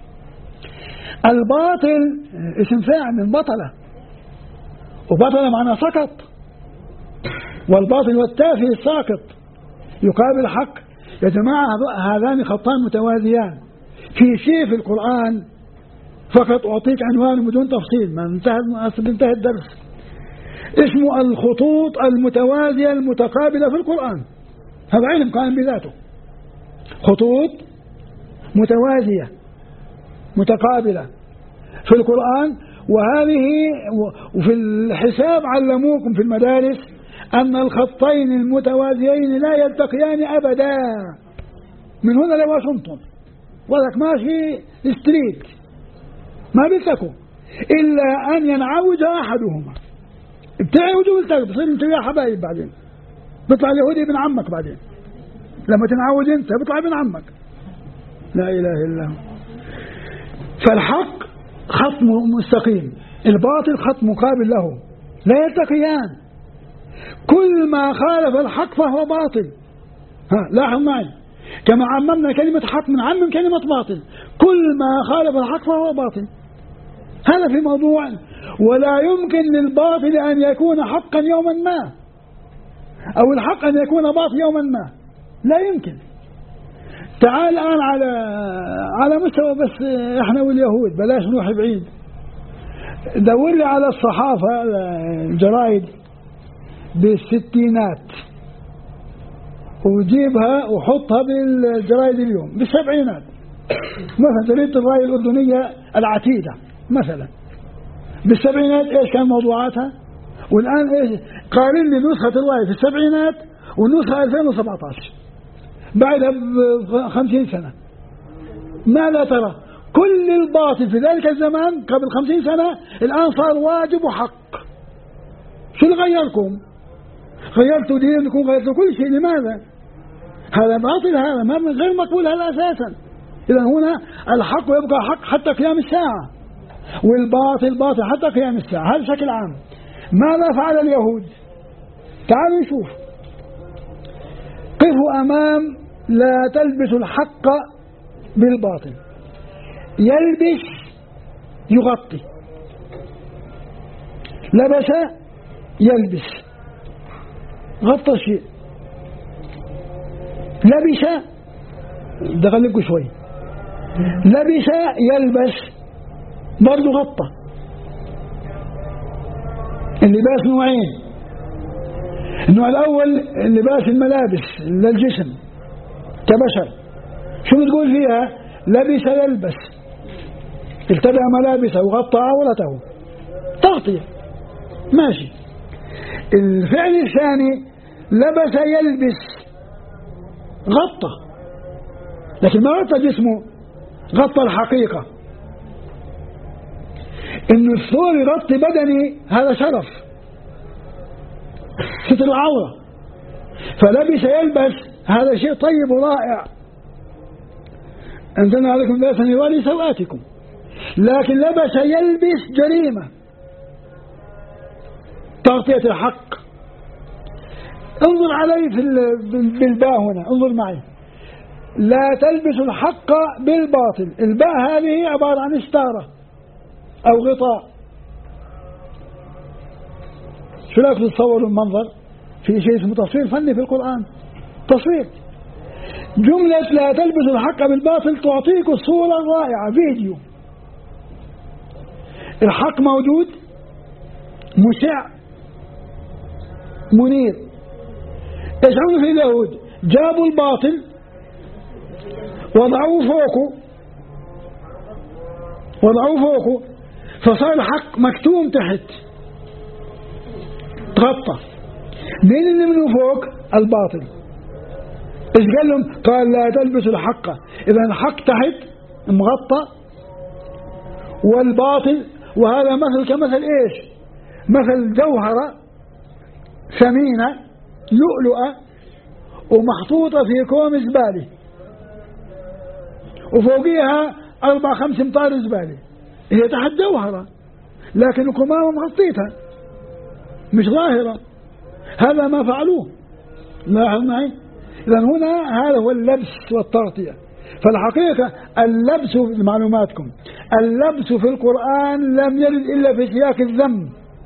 الباطل اسم فاعل من بطلة، وبطلة معنى سقط، والباطل والتافه ساقط يقابل الحق. يا جماعة هذان خطان متوازيان في شيء في القرآن فقط أعطيك عنوان بدون تفصيل، ما انتهى الدرس، اسمه الخطوط المتوازية المتقابلة في القرآن. هذا علم قائم بذاته، خطوط متوازية متقابلة في القرآن. وفي الحساب علموكم في المدارس أن الخطين المتوازيين لا يلتقيان أبدا، من هنا لواشنطن وذاك ماشي ستريت، ما بيلتقوا إلا أن ينعوج أحدهما، بتعوجوا والتقوا، بصير انتوا يا حبايب، بعدين بيطلع اليهودي ابن عمك، بعدين لما تنعوج انت بيطلع ابن عمك، لا إله إلا هو. فالحق خط مستقيم، الباطل خط مقابل له، لا يلتقيان. كل ما خالف الحق فهو باطل. لاحظ معي، كما عممنا كلمة حق نعمم كلمة باطل، كل ما خالف الحق فهو باطل. هذا في موضوع، ولا يمكن للباطل أن يكون حقا يوما ما، أو الحق أن يكون باطل يوما ما، لا يمكن. تعال الآن على مستوى بس احنا واليهود، بلاش نروح بعيد، دور لي على الصحافة الجرائد بالستينات وجيبها وحطها بالجرائد اليوم بالسبعينات. مثلا جريدة الرأي الأردنية العتيدة مثلا بالسبعينات ايش كان موضوعاتها، والآن ايش قارن لي نسخة الرأي في السبعينات والنسخة 2017 بعدها ب50 سنة. ماذا ترى؟ كل الباطل في ذلك الزمان قبل 50 سنة الآن صار واجب وحق. شو اللي غيركم؟ غيرتوا دينكم، غيرتوا كل شيء، لماذا؟ هذا باطل، هذا ما غير مقبول هذا أساسا. إذا هنا الحق يبقى حق حتى قيام الساعة، والباطل باطل حتى قيام الساعة. هذا بشكل عام. ماذا فعل اليهود؟ تعالوا نشوف. قفوا أمام لا تلبسوا الحق بالباطل. يلبس يغطي، لبس يلبس، غطى شيء، لبس دخلكوا شوي، لبس يلبس برضو غطى. اللباس نوعين، النوع الأول اللباس الملابس للجسم كبشر، شو بتقول فيها؟ لبس يلبس، ارتدى ملابسه وغطى عورته، تغطية، ماشي. الفعل الثاني لبس يلبس، غطى، لكن ما غطى جسمه، غطى الحقيقة. إن الثوب يغطي بدني هذا شرف، ستر العورة، فلبس يلبس هذا شيء طيب ورائع. أنزلنا عليكم لباسا يواري سوآتكم. لكن لبس يلبس جريمة، تغطية الحق. انظر علي بالباء هنا، انظر معي، لا تلبس الحق بالباطل. الباء هذه عبارة عن استارة أو غطاء. شو لك تتصوروا المنظر؟ في شيء اسمه تصوير فني في القرآن، تصوير. جملة لا تلبس الحق بالباطل تعطيك الصورة الرائعة، فيديو. الحق موجود مشع منير. ايش عملوا في اليهود؟ جابوا الباطل وضعوه فوقه فصار الحق مكتوم تحت، تغطى. مين اللي منه فوق؟ الباطل. إيش قال لهم؟ قال لا تلبسوا الحق. إذا الحق تحت مغطى والباطل، وهذا مثل كمثل إيش؟ مثل جوهرة ثمينة لؤلؤة ومحطوطة في كوم زبالة وفوقيها 4-5 أمتار زبالة، هي تحت جوهرة لكن الكمامة مغطيتها مش ظاهرة. هذا ما فعلوه، لاحظ معي. إذا هنا هذا هو اللبس والتغطية. فالحقيقة اللبس لمعلوماتكم، اللبس في القرآن لم يرد إلا في سياق الذم،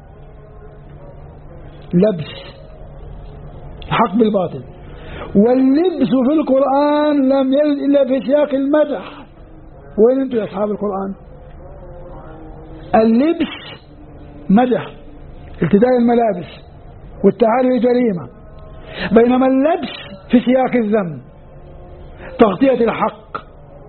لبس الحق بالباطل. واللبس في القرآن لم يرد إلا في سياق المدح. وين أنتم يا أصحاب القرآن؟ اللبس مدح، ارتداء الملابس والتعالي جريمة، بينما اللبس في سياق الذم، تغطية الحق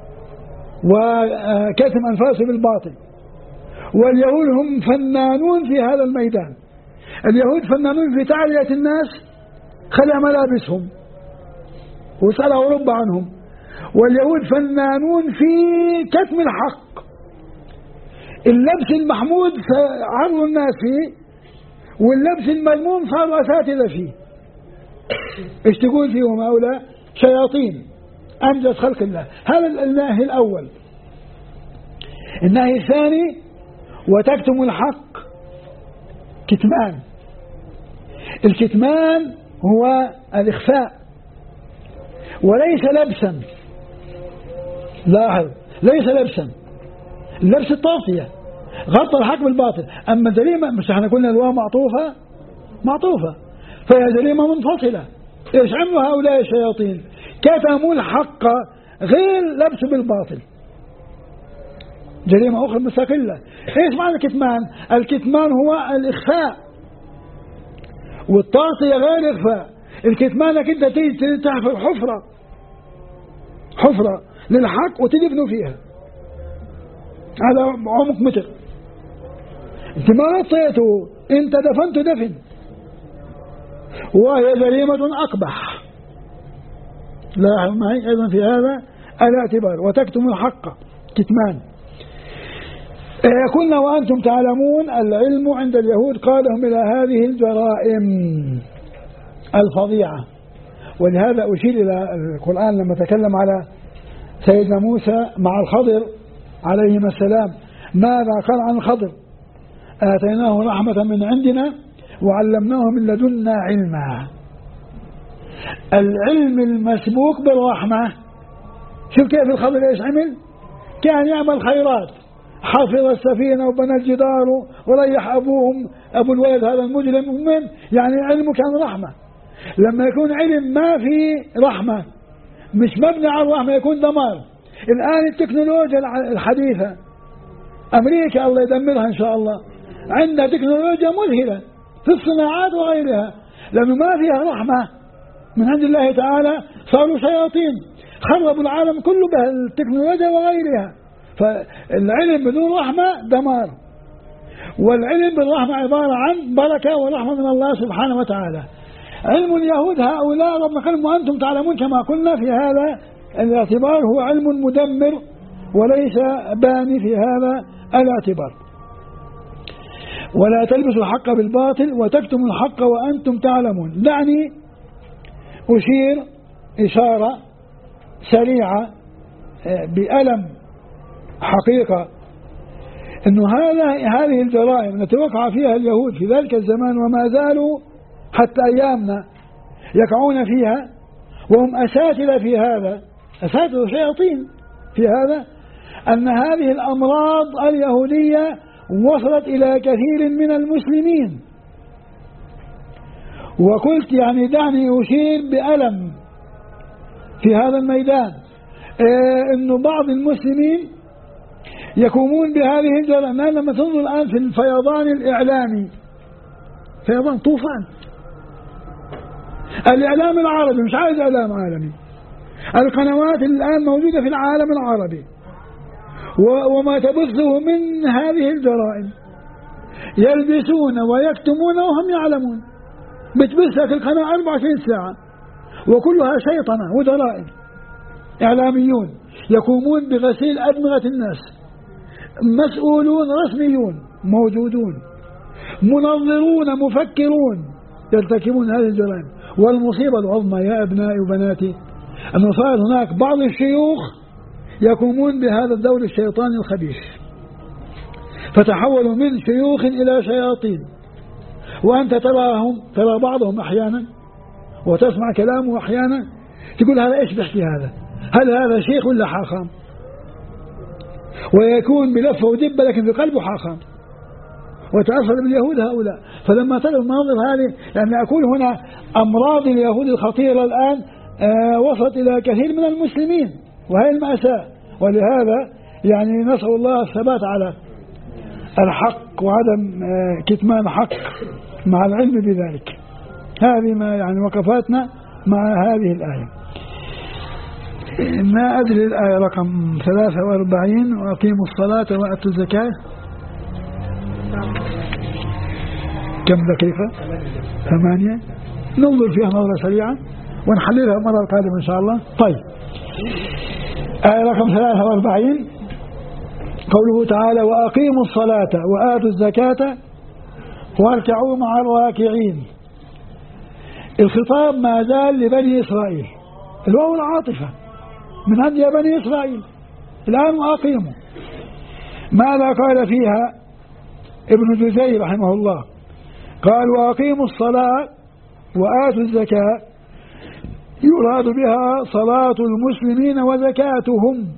وكتم أنفاسه بالباطل. واليهود هم فنانون في هذا الميدان. اليهود فنانون في تعالية الناس خلع ملابسهم وسأل أوروبا عنهم، واليهود فنانون في كتم الحق. اللبس المحمود عرض الناس فيه، واللبس المذموم صاروا أساتذة فيه. ايش تقول فيهم هؤلاء؟ شياطين أنجز خلق الله. هذا النهي الأول. النهي الثاني وتكتم الحق، كتمان. الكتمان هو الإخفاء وليس لبسا. لاحظ، ليس لبسا، اللبس التغطية، غطى الحق بالباطل. أما الجريمة مش احنا قلنا الواو معطوفة فهي جريمة منفصلة. ايش عملوا هؤلاء الشياطين؟ كتموا الحق غير لبس بالباطل، جريمة أخرى مستقلة. ايش معنى الكتمان؟ الكتمان هو الإخفاء، والتغطية غير إخفاء. الكتمان انك انت تيجي تحفر حفرة للحق وتدفنوا فيها، هذا عمق متر. انت ما غطيته، انت دفنته دفن، وهي جريمة أقبح. لاحظ معي أيضا في هذا الاعتبار. وتكتم الحق، كتمان. كنا وأنتم تعلمون، العلم عند اليهود قادهم إلى هذه الجرائم الفظيعة. ولهذا أشير إلى القرآن لما تكلم على سيدنا موسى مع الخضر عليهما السلام. ماذا قال عن الخضر؟ آتيناه رحمة من عندنا وعلمناه من لدنا علما. العلم المسبوق بالرحمة. شوف كيف الخضر ايش عمل؟ كان يعمل خيرات، حفظ السفينة وبنى الجدار وريح أبوهم أبو الولد هذا المجرم. من يعني علمه كان رحمة. لما يكون علم ما في رحمة، مش مبني على الرحمة، يكون دمار. الآن التكنولوجيا الحديثة، أمريكا الله يدمرها إن شاء الله، عندها تكنولوجيا مذهلة في الصناعات وغيرها، لأنه ما فيها رحمة من عند الله تعالى. صاروا شياطين خربوا العالم كله بالتكنولوجيا وغيرها. فالعلم بدون رحمة دمار، والعلم بالرحمة عبارة عن بركة ورحمة من الله سبحانه وتعالى. علم اليهود هؤلاء ربنا قال وأنتم تعلمون، كما قلنا في هذا الاعتبار هو علم مدمر وليس باني في هذا الاعتبار. ولا تلبسوا الحق بالباطل وتكتموا الحق وأنتم تعلمون. دعني أشير إشارة سريعة بألم حقيقة أنه هذه الجرائم التي وقع فيها اليهود في ذلك الزمان وما زالوا حتى أيامنا يقعون فيها، وهم أساتذة في هذا، أساتذة شياطين في هذا، أن هذه الأمراض اليهودية وصلت إلى كثير من المسلمين. وقلت يعني دعني أشير بألم في هذا الميدان أنه بعض المسلمين يقومون بهذه الجرائم. لما تنظر الآن في الفيضان الإعلامي، فيضان طوفان الإعلام العربي، مش عايز إعلام عالمي، القنوات الآن موجودة في العالم العربي وما تبثه من هذه الجرائم، يلبسون ويكتمون وهم يعلمون. بتبث لك القناة 24 ساعة وكلها شيطنة ودرائم، إعلاميون يقومون بغسيل أدمغة الناس، مسؤولون رسميون موجودون، منظرون مفكرون يرتكبون هذه الجرائم. والمصيبة العظمى يا أبنائي وبناتي أنه صار هناك بعض الشيوخ يقومون بهذا الدور الشيطاني الخبيث، فتحولوا من شيوخ إلى شياطين. وأنت ترى بعضهم أحيانا وتسمع كلامه أحيانا تقول هذا إيش بيحكي هذا؟ هل هذا شيخ ولا حاخام؟ ويكون بلفه ودبه لكن في قلبه حاخام، وتأثر باليهود هؤلاء. فلما ترى المناظر هذه، يعني أقول هنا أمراض اليهود الخطيرة الآن وصلت إلى كثير من المسلمين، وهي المأساة. ولهذا يعني نسأل الله الثبات على الحق وعدم كتمان حق مع العلم بذلك. هذه ما يعني وقفاتنا مع هذه الآية. ما أدري الآية رقم 43 وأقيموا الصلاة وأتوا الزكاة كم دقيقة؟ 8. ننظر فيها نظرة سريعة ونحللها المرة القادمة إن شاء الله. طيب، آية رقم 43 قوله تعالى وأقيموا الصلاة وآتوا الزكاة واركعوا مع الراكعين. الخطاب ما زال لبني إسرائيل، الواو العاطفة من عند يا بني إسرائيل الآن وأقيموا. ماذا قال فيها ابن جزي رحمه الله؟ قال وأقيموا الصلاة وآتوا الزكاة يراد بها صلاة المسلمين وزكاتهم،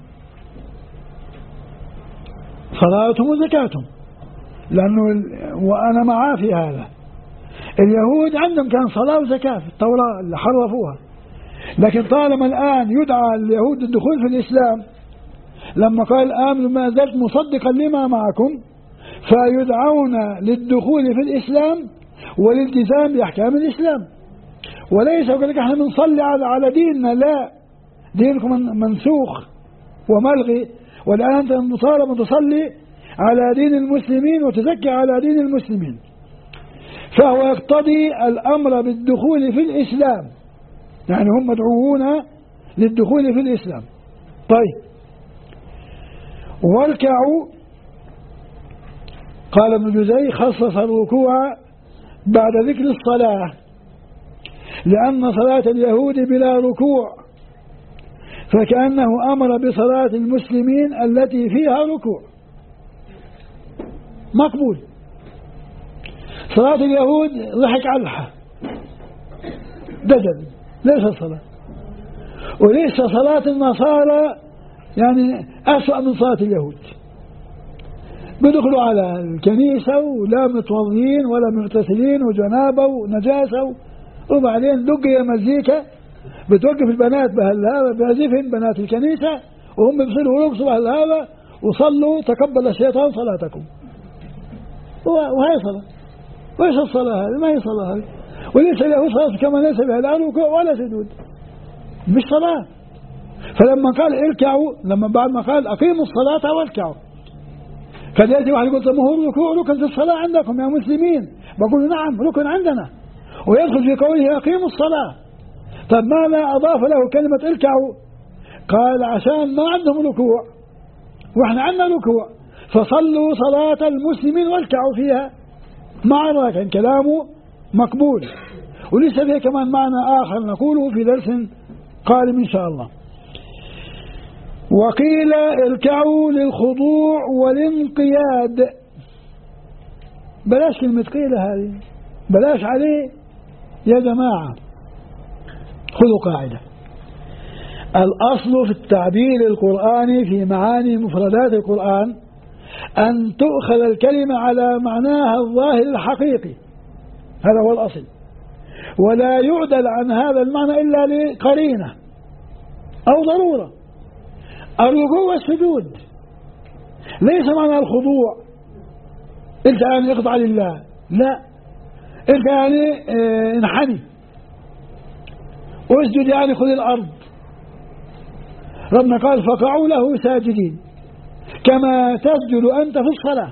صلاتهم وزكاتهم، لأنه وأنا معاه في هذا. اليهود عندهم كان صلاة وزكاة في التوراة اللي حرفوها، لكن طالما الآن يدعى اليهود الدخول في الإسلام، لما قال آمنوا ما زلت مصدقا لما معكم، فيدعون للدخول في الإسلام والالتزام بأحكام الإسلام، وليس يقول لك احنا بنصلي على ديننا، لا، دينكم منسوخ وملغي، والآن أنت مطالب تصلي على دين المسلمين وتزكي على دين المسلمين. فهو يقتضي الأمر بالدخول في الإسلام، يعني هم مدعوون للدخول في الإسلام. طيب، واركعوا، قال ابن جزي خصص الركوع بعد ذكر الصلاة لأن صلاة اليهود بلا ركوع، فكأنه أمر بصلاة المسلمين التي فيها ركوع مقبول. صلاة اليهود ضحك علحة دجل، ليس صلاة، وليس صلاة النصارى يعني أسوأ من صلاة اليهود. بيدخلوا على الكنيسة ولا متوضيين ولا مغتسلين وجنابة ونجاسة، وبعدين دق يا مزيكا بتوقف البنات بهالهذا بعزفهم بنات الكنيسة، وهم بيصيروا يرقصوا بهالهذا وصلوا تقبل الشيطان صلاتكم، وهي صلاة. وإيش الصلاة هذه؟ ما هي صلاة هذه، وليس له صلاة كما ليس بها لا ركوع ولا سجود، مش صلاة. فلما قال اركعوا، لما بعد ما قال أقيموا الصلاة واركعوا، قد يأتي واحد يقول طب ما هو الركوع ركن في الصلاة عندكم يا مسلمين، بقول نعم ركن عندنا، ويدخل في قوله أقيموا الصلاة. طب ماذا أضاف له كلمة اركعوا؟ قال عشان ما عندهم ركوع وإحنا عندنا ركوع، فصلوا صلاة المسلمين واركعوا فيها مع الراكع. كلامه مقبول، وليس فيه كمان معنى آخر نقوله في درس قادم إن شاء الله. وقيل اركعوا للخضوع والانقياد. بلاش كلمة قيل هذه، بلاش عليه يا جماعة. خذوا قاعدة: الأصل في التعبير القرآني في معاني مفردات القرآن أن تؤخذ الكلمة على معناها الظاهر الحقيقي، هذا هو الأصل، ولا يعدل عن هذا المعنى إلا لقرينة أو ضرورة. الركوع والسجود ليس معنى الخضوع انت يعني اخضع لله، لا، انت يعني انحني، واسجد يعني خذ الأرض. ربنا قال فقعوا له ساجدين، كما تسجد أنت في الصلاة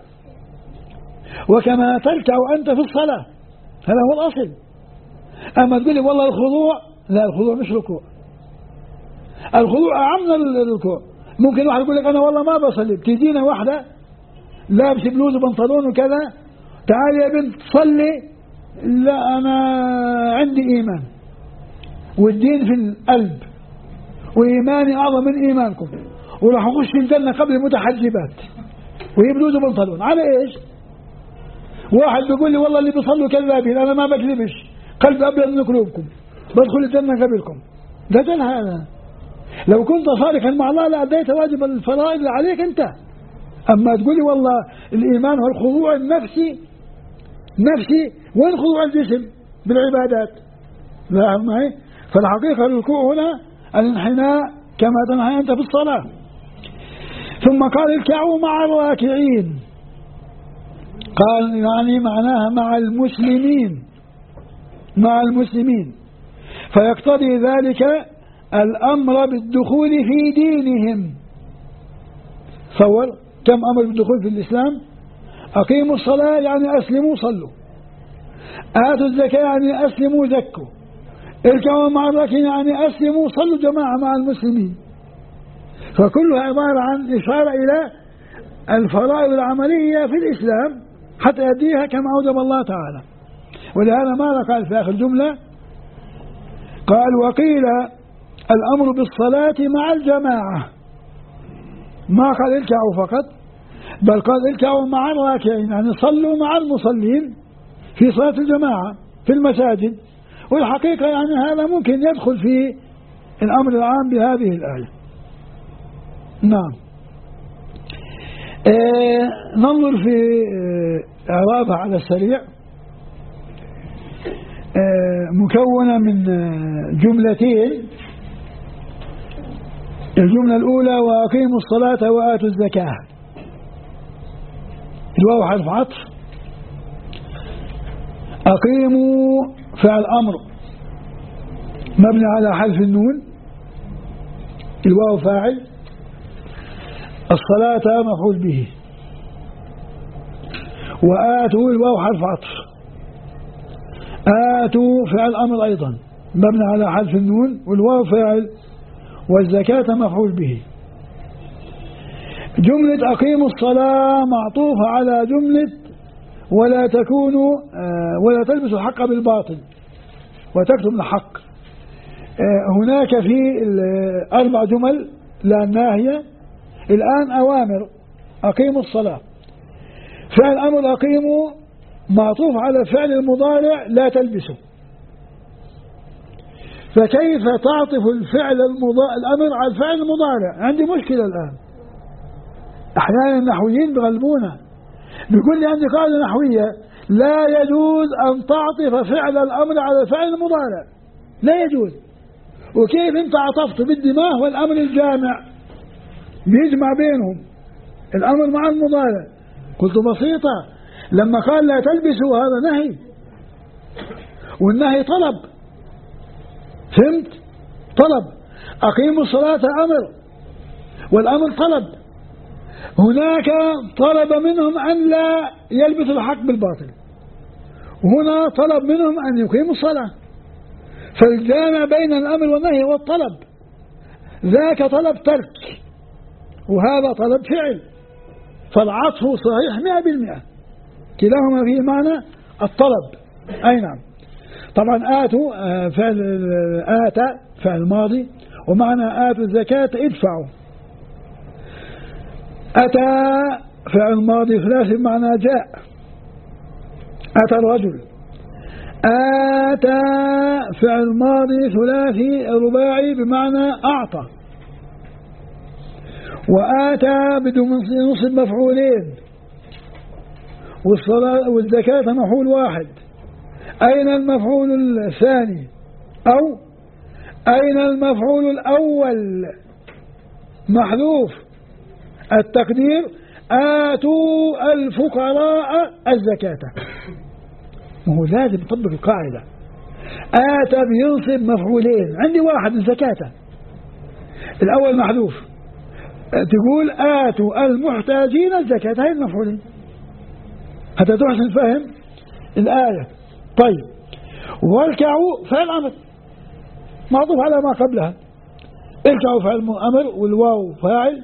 وكما تركع أنت في الصلاة، هذا هو الأصل. أما تقول لي والله الخضوع لا، الخضوع مش ركوع. الخضوع أعم من الركوع. ممكن واحد يقول لك أنا والله ما بصلي، بتجينا واحدة لابس بلوز وبنطلون وكذا، تعالي يا بنت صلي، لا أنا عندي إيمان والدين في القلب وإيماني أعظم من إيمانكم وراح أخش في الجنة قبل المتحجبات، وهي بلوز وبنطلون. على إيش؟ واحد بيقول لي والله اللي بيصلوا كذابين، أنا ما بكذبش، قلب أبيض من قلوبكم، بدخل الجنة قبلكم. ده دل هذا. لو كنت صادقا مع الله لأديت واجب الفرائض اللي عليك أنت. أما تقولي والله الإيمان هو الخضوع النفسي، وين خضوع الجسم بالعبادات؟ لا معي. فالحقيقة الركوع هنا الانحناء كما تنحني أنت في الصلاة. ثم قال اركعوا مع الراكعين، قال يعني معناها مع المسلمين، فيقتضي ذلك الأمر بالدخول في دينهم. تصور كم أمر بالدخول في الإسلام. أقيموا الصلاة يعني أسلموا صلوا، آتوا الزكاة يعني أسلموا زكوا، اركعوا مع الراكعين يعني أسلموا صلوا جماعة مع المسلمين. فكلها عبارة عن إشارة إلى الفرائض العملية في الإسلام حتى يديها كما أوجب الله تعالى. ولهذا ماذا قال في آخر جملة؟ قال وقيل الأمر بالصلاة مع الجماعة، ما قال اركعوا فقط، بل قال اركعوا مع الراكعين يعني صلوا مع المصلين في صلاة الجماعة في المساجد. والحقيقة يعني هذا ممكن يدخل في الأمر العام بهذه الآية. نعم. ننظر في إعرابها على السريع. مكونة من جملتين. الجملة الأولى وأقيموا الصلاة وآتوا الزكاة، الواو حرف عطف، أقيموا فعل أمر مبني على حذف النون، الواو فاعل، الصلاة مفعول به، وآتوا الواو حرف عطف، آتوا فعل أمر أيضا مبني على حذف النون والواو فاعل، والزكاة مفعول به. جملة أقيموا الصلاة معطوفة على جملة ولا تكونوا ولا تلبسوا الحق بالباطل وتكتم الحق. هناك في 4 جمل لا ناهية. الآن أوامر أقيموا الصلاة، فعل أمر أقيموا معطوف على فعل المضارع لا تلبسوا، فكيف تعطف الفعل الأمر على الفعل المضارع؟ عندي مشكلة الآن. أحيانا النحويين بغلبونا، بيقول لي عندي قاعدة نحوية لا يجوز أن تعطف فعل الأمر على الفعل المضارع، لا يجوز. وكيف أنت عطفت بالدماغ والأمر الجامع بيجمع بينهم الأمر مع المضارع؟ قلت بسيطة، لما قال لا تلبسوا هذا نهي، والنهي طلب، فهمت؟ طلب. أقيموا الصلاة أمر والأمر طلب. هناك طلب منهم أن لا يلبسوا الحق بالباطل، وهنا طلب منهم أن يقيموا الصلاة. فالجامع بين الأمر والنهي هو الطلب، ذاك طلب ترك وهذا طلب فعل، فالعطف صحيح 100%، كلاهما فيه معنى الطلب. أي نعم. طبعا آتوا فعل آتى فعل ماضي، ومعنى آتوا الزكاة ادفعوا. أتى فعل ماضي ثلاثي بمعنى جاء، أتى الرجل. آتى فعل ماضي ثلاثي رباعي بمعنى أعطى. وآتى بدون نصب مفعولين، والزكاة مفعول واحد. أين المفعول الثاني؟ أو أين المفعول الأول؟ محذوف. التقدير آتوا الفقراء الزكاة. وهو لازم يطبق القاعدة. آتى بينصب مفعولين، عندي واحد الزكاة، الأول محذوف، تقول آتوا المحتاجين الزكاة، هاي المفعولين حتى تحسن فهم الآية. طيب، واركعوا فعل أمر، معطوف على ما قبلها. اركعوا فعل أمر والواو فاعل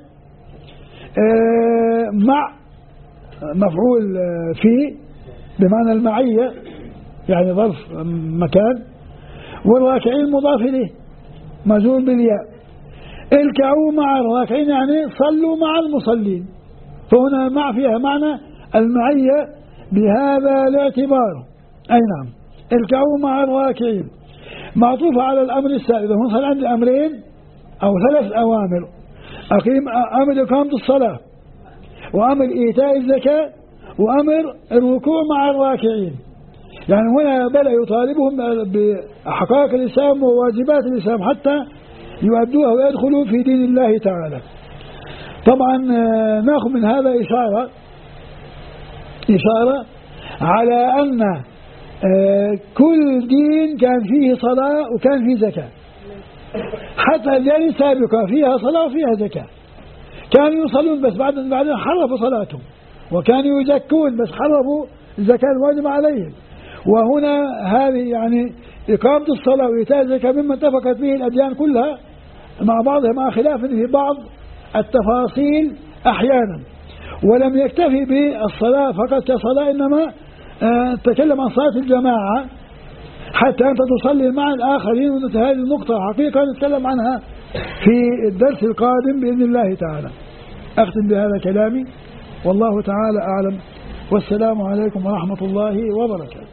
مع مفعول فيه بمعنى المعية يعني ظرف مكان، والراكعين مضاف إليه مجرور بالياء. اركعوا مع الراكعين يعني صلوا مع المصلين، فهنا مع فيها معنى المعية بهذا الاعتبار. أي نعم، اركعوا مع الراكعين معطوفة على الأمر السابق. هنا صار عندي أمرين أو 3 أوامر: أمر إقامة الصلاة، وأمر إيتاء الزكاة، وأمر الركوع مع الراكعين. يعني هنا بدأ يطالبهم بحقائق الإسلام وواجبات الإسلام حتى يؤدوها ويدخلوا في دين الله تعالى. طبعا نأخذ من هذا إشارة على أن كل دين كان فيه صلاة وكان فيه زكاة. حتى الديانة السابقة فيها صلاة وفيها زكاة، كانوا يصلون بس بعدين حرفوا صلاتهم، وكانوا يزكون بس حرفوا الزكاة الواجب عليهم. وهنا هذه يعني إقامة الصلاة وإيتاء الزكاة مما اتفقت به الأديان كلها مع بعضها مع خلاف في بعض التفاصيل أحيانا. ولم يكتفي بالصلاة فقط كصلاة، إنما تكلم عن صلاة الجماعة حتى أنت تصلي مع الآخرين. هذه النقطة حقيقة نتكلم عنها في الدرس القادم بإذن الله تعالى. أختم بهذا كلامي، والله تعالى أعلم، والسلام عليكم ورحمة الله وبركاته.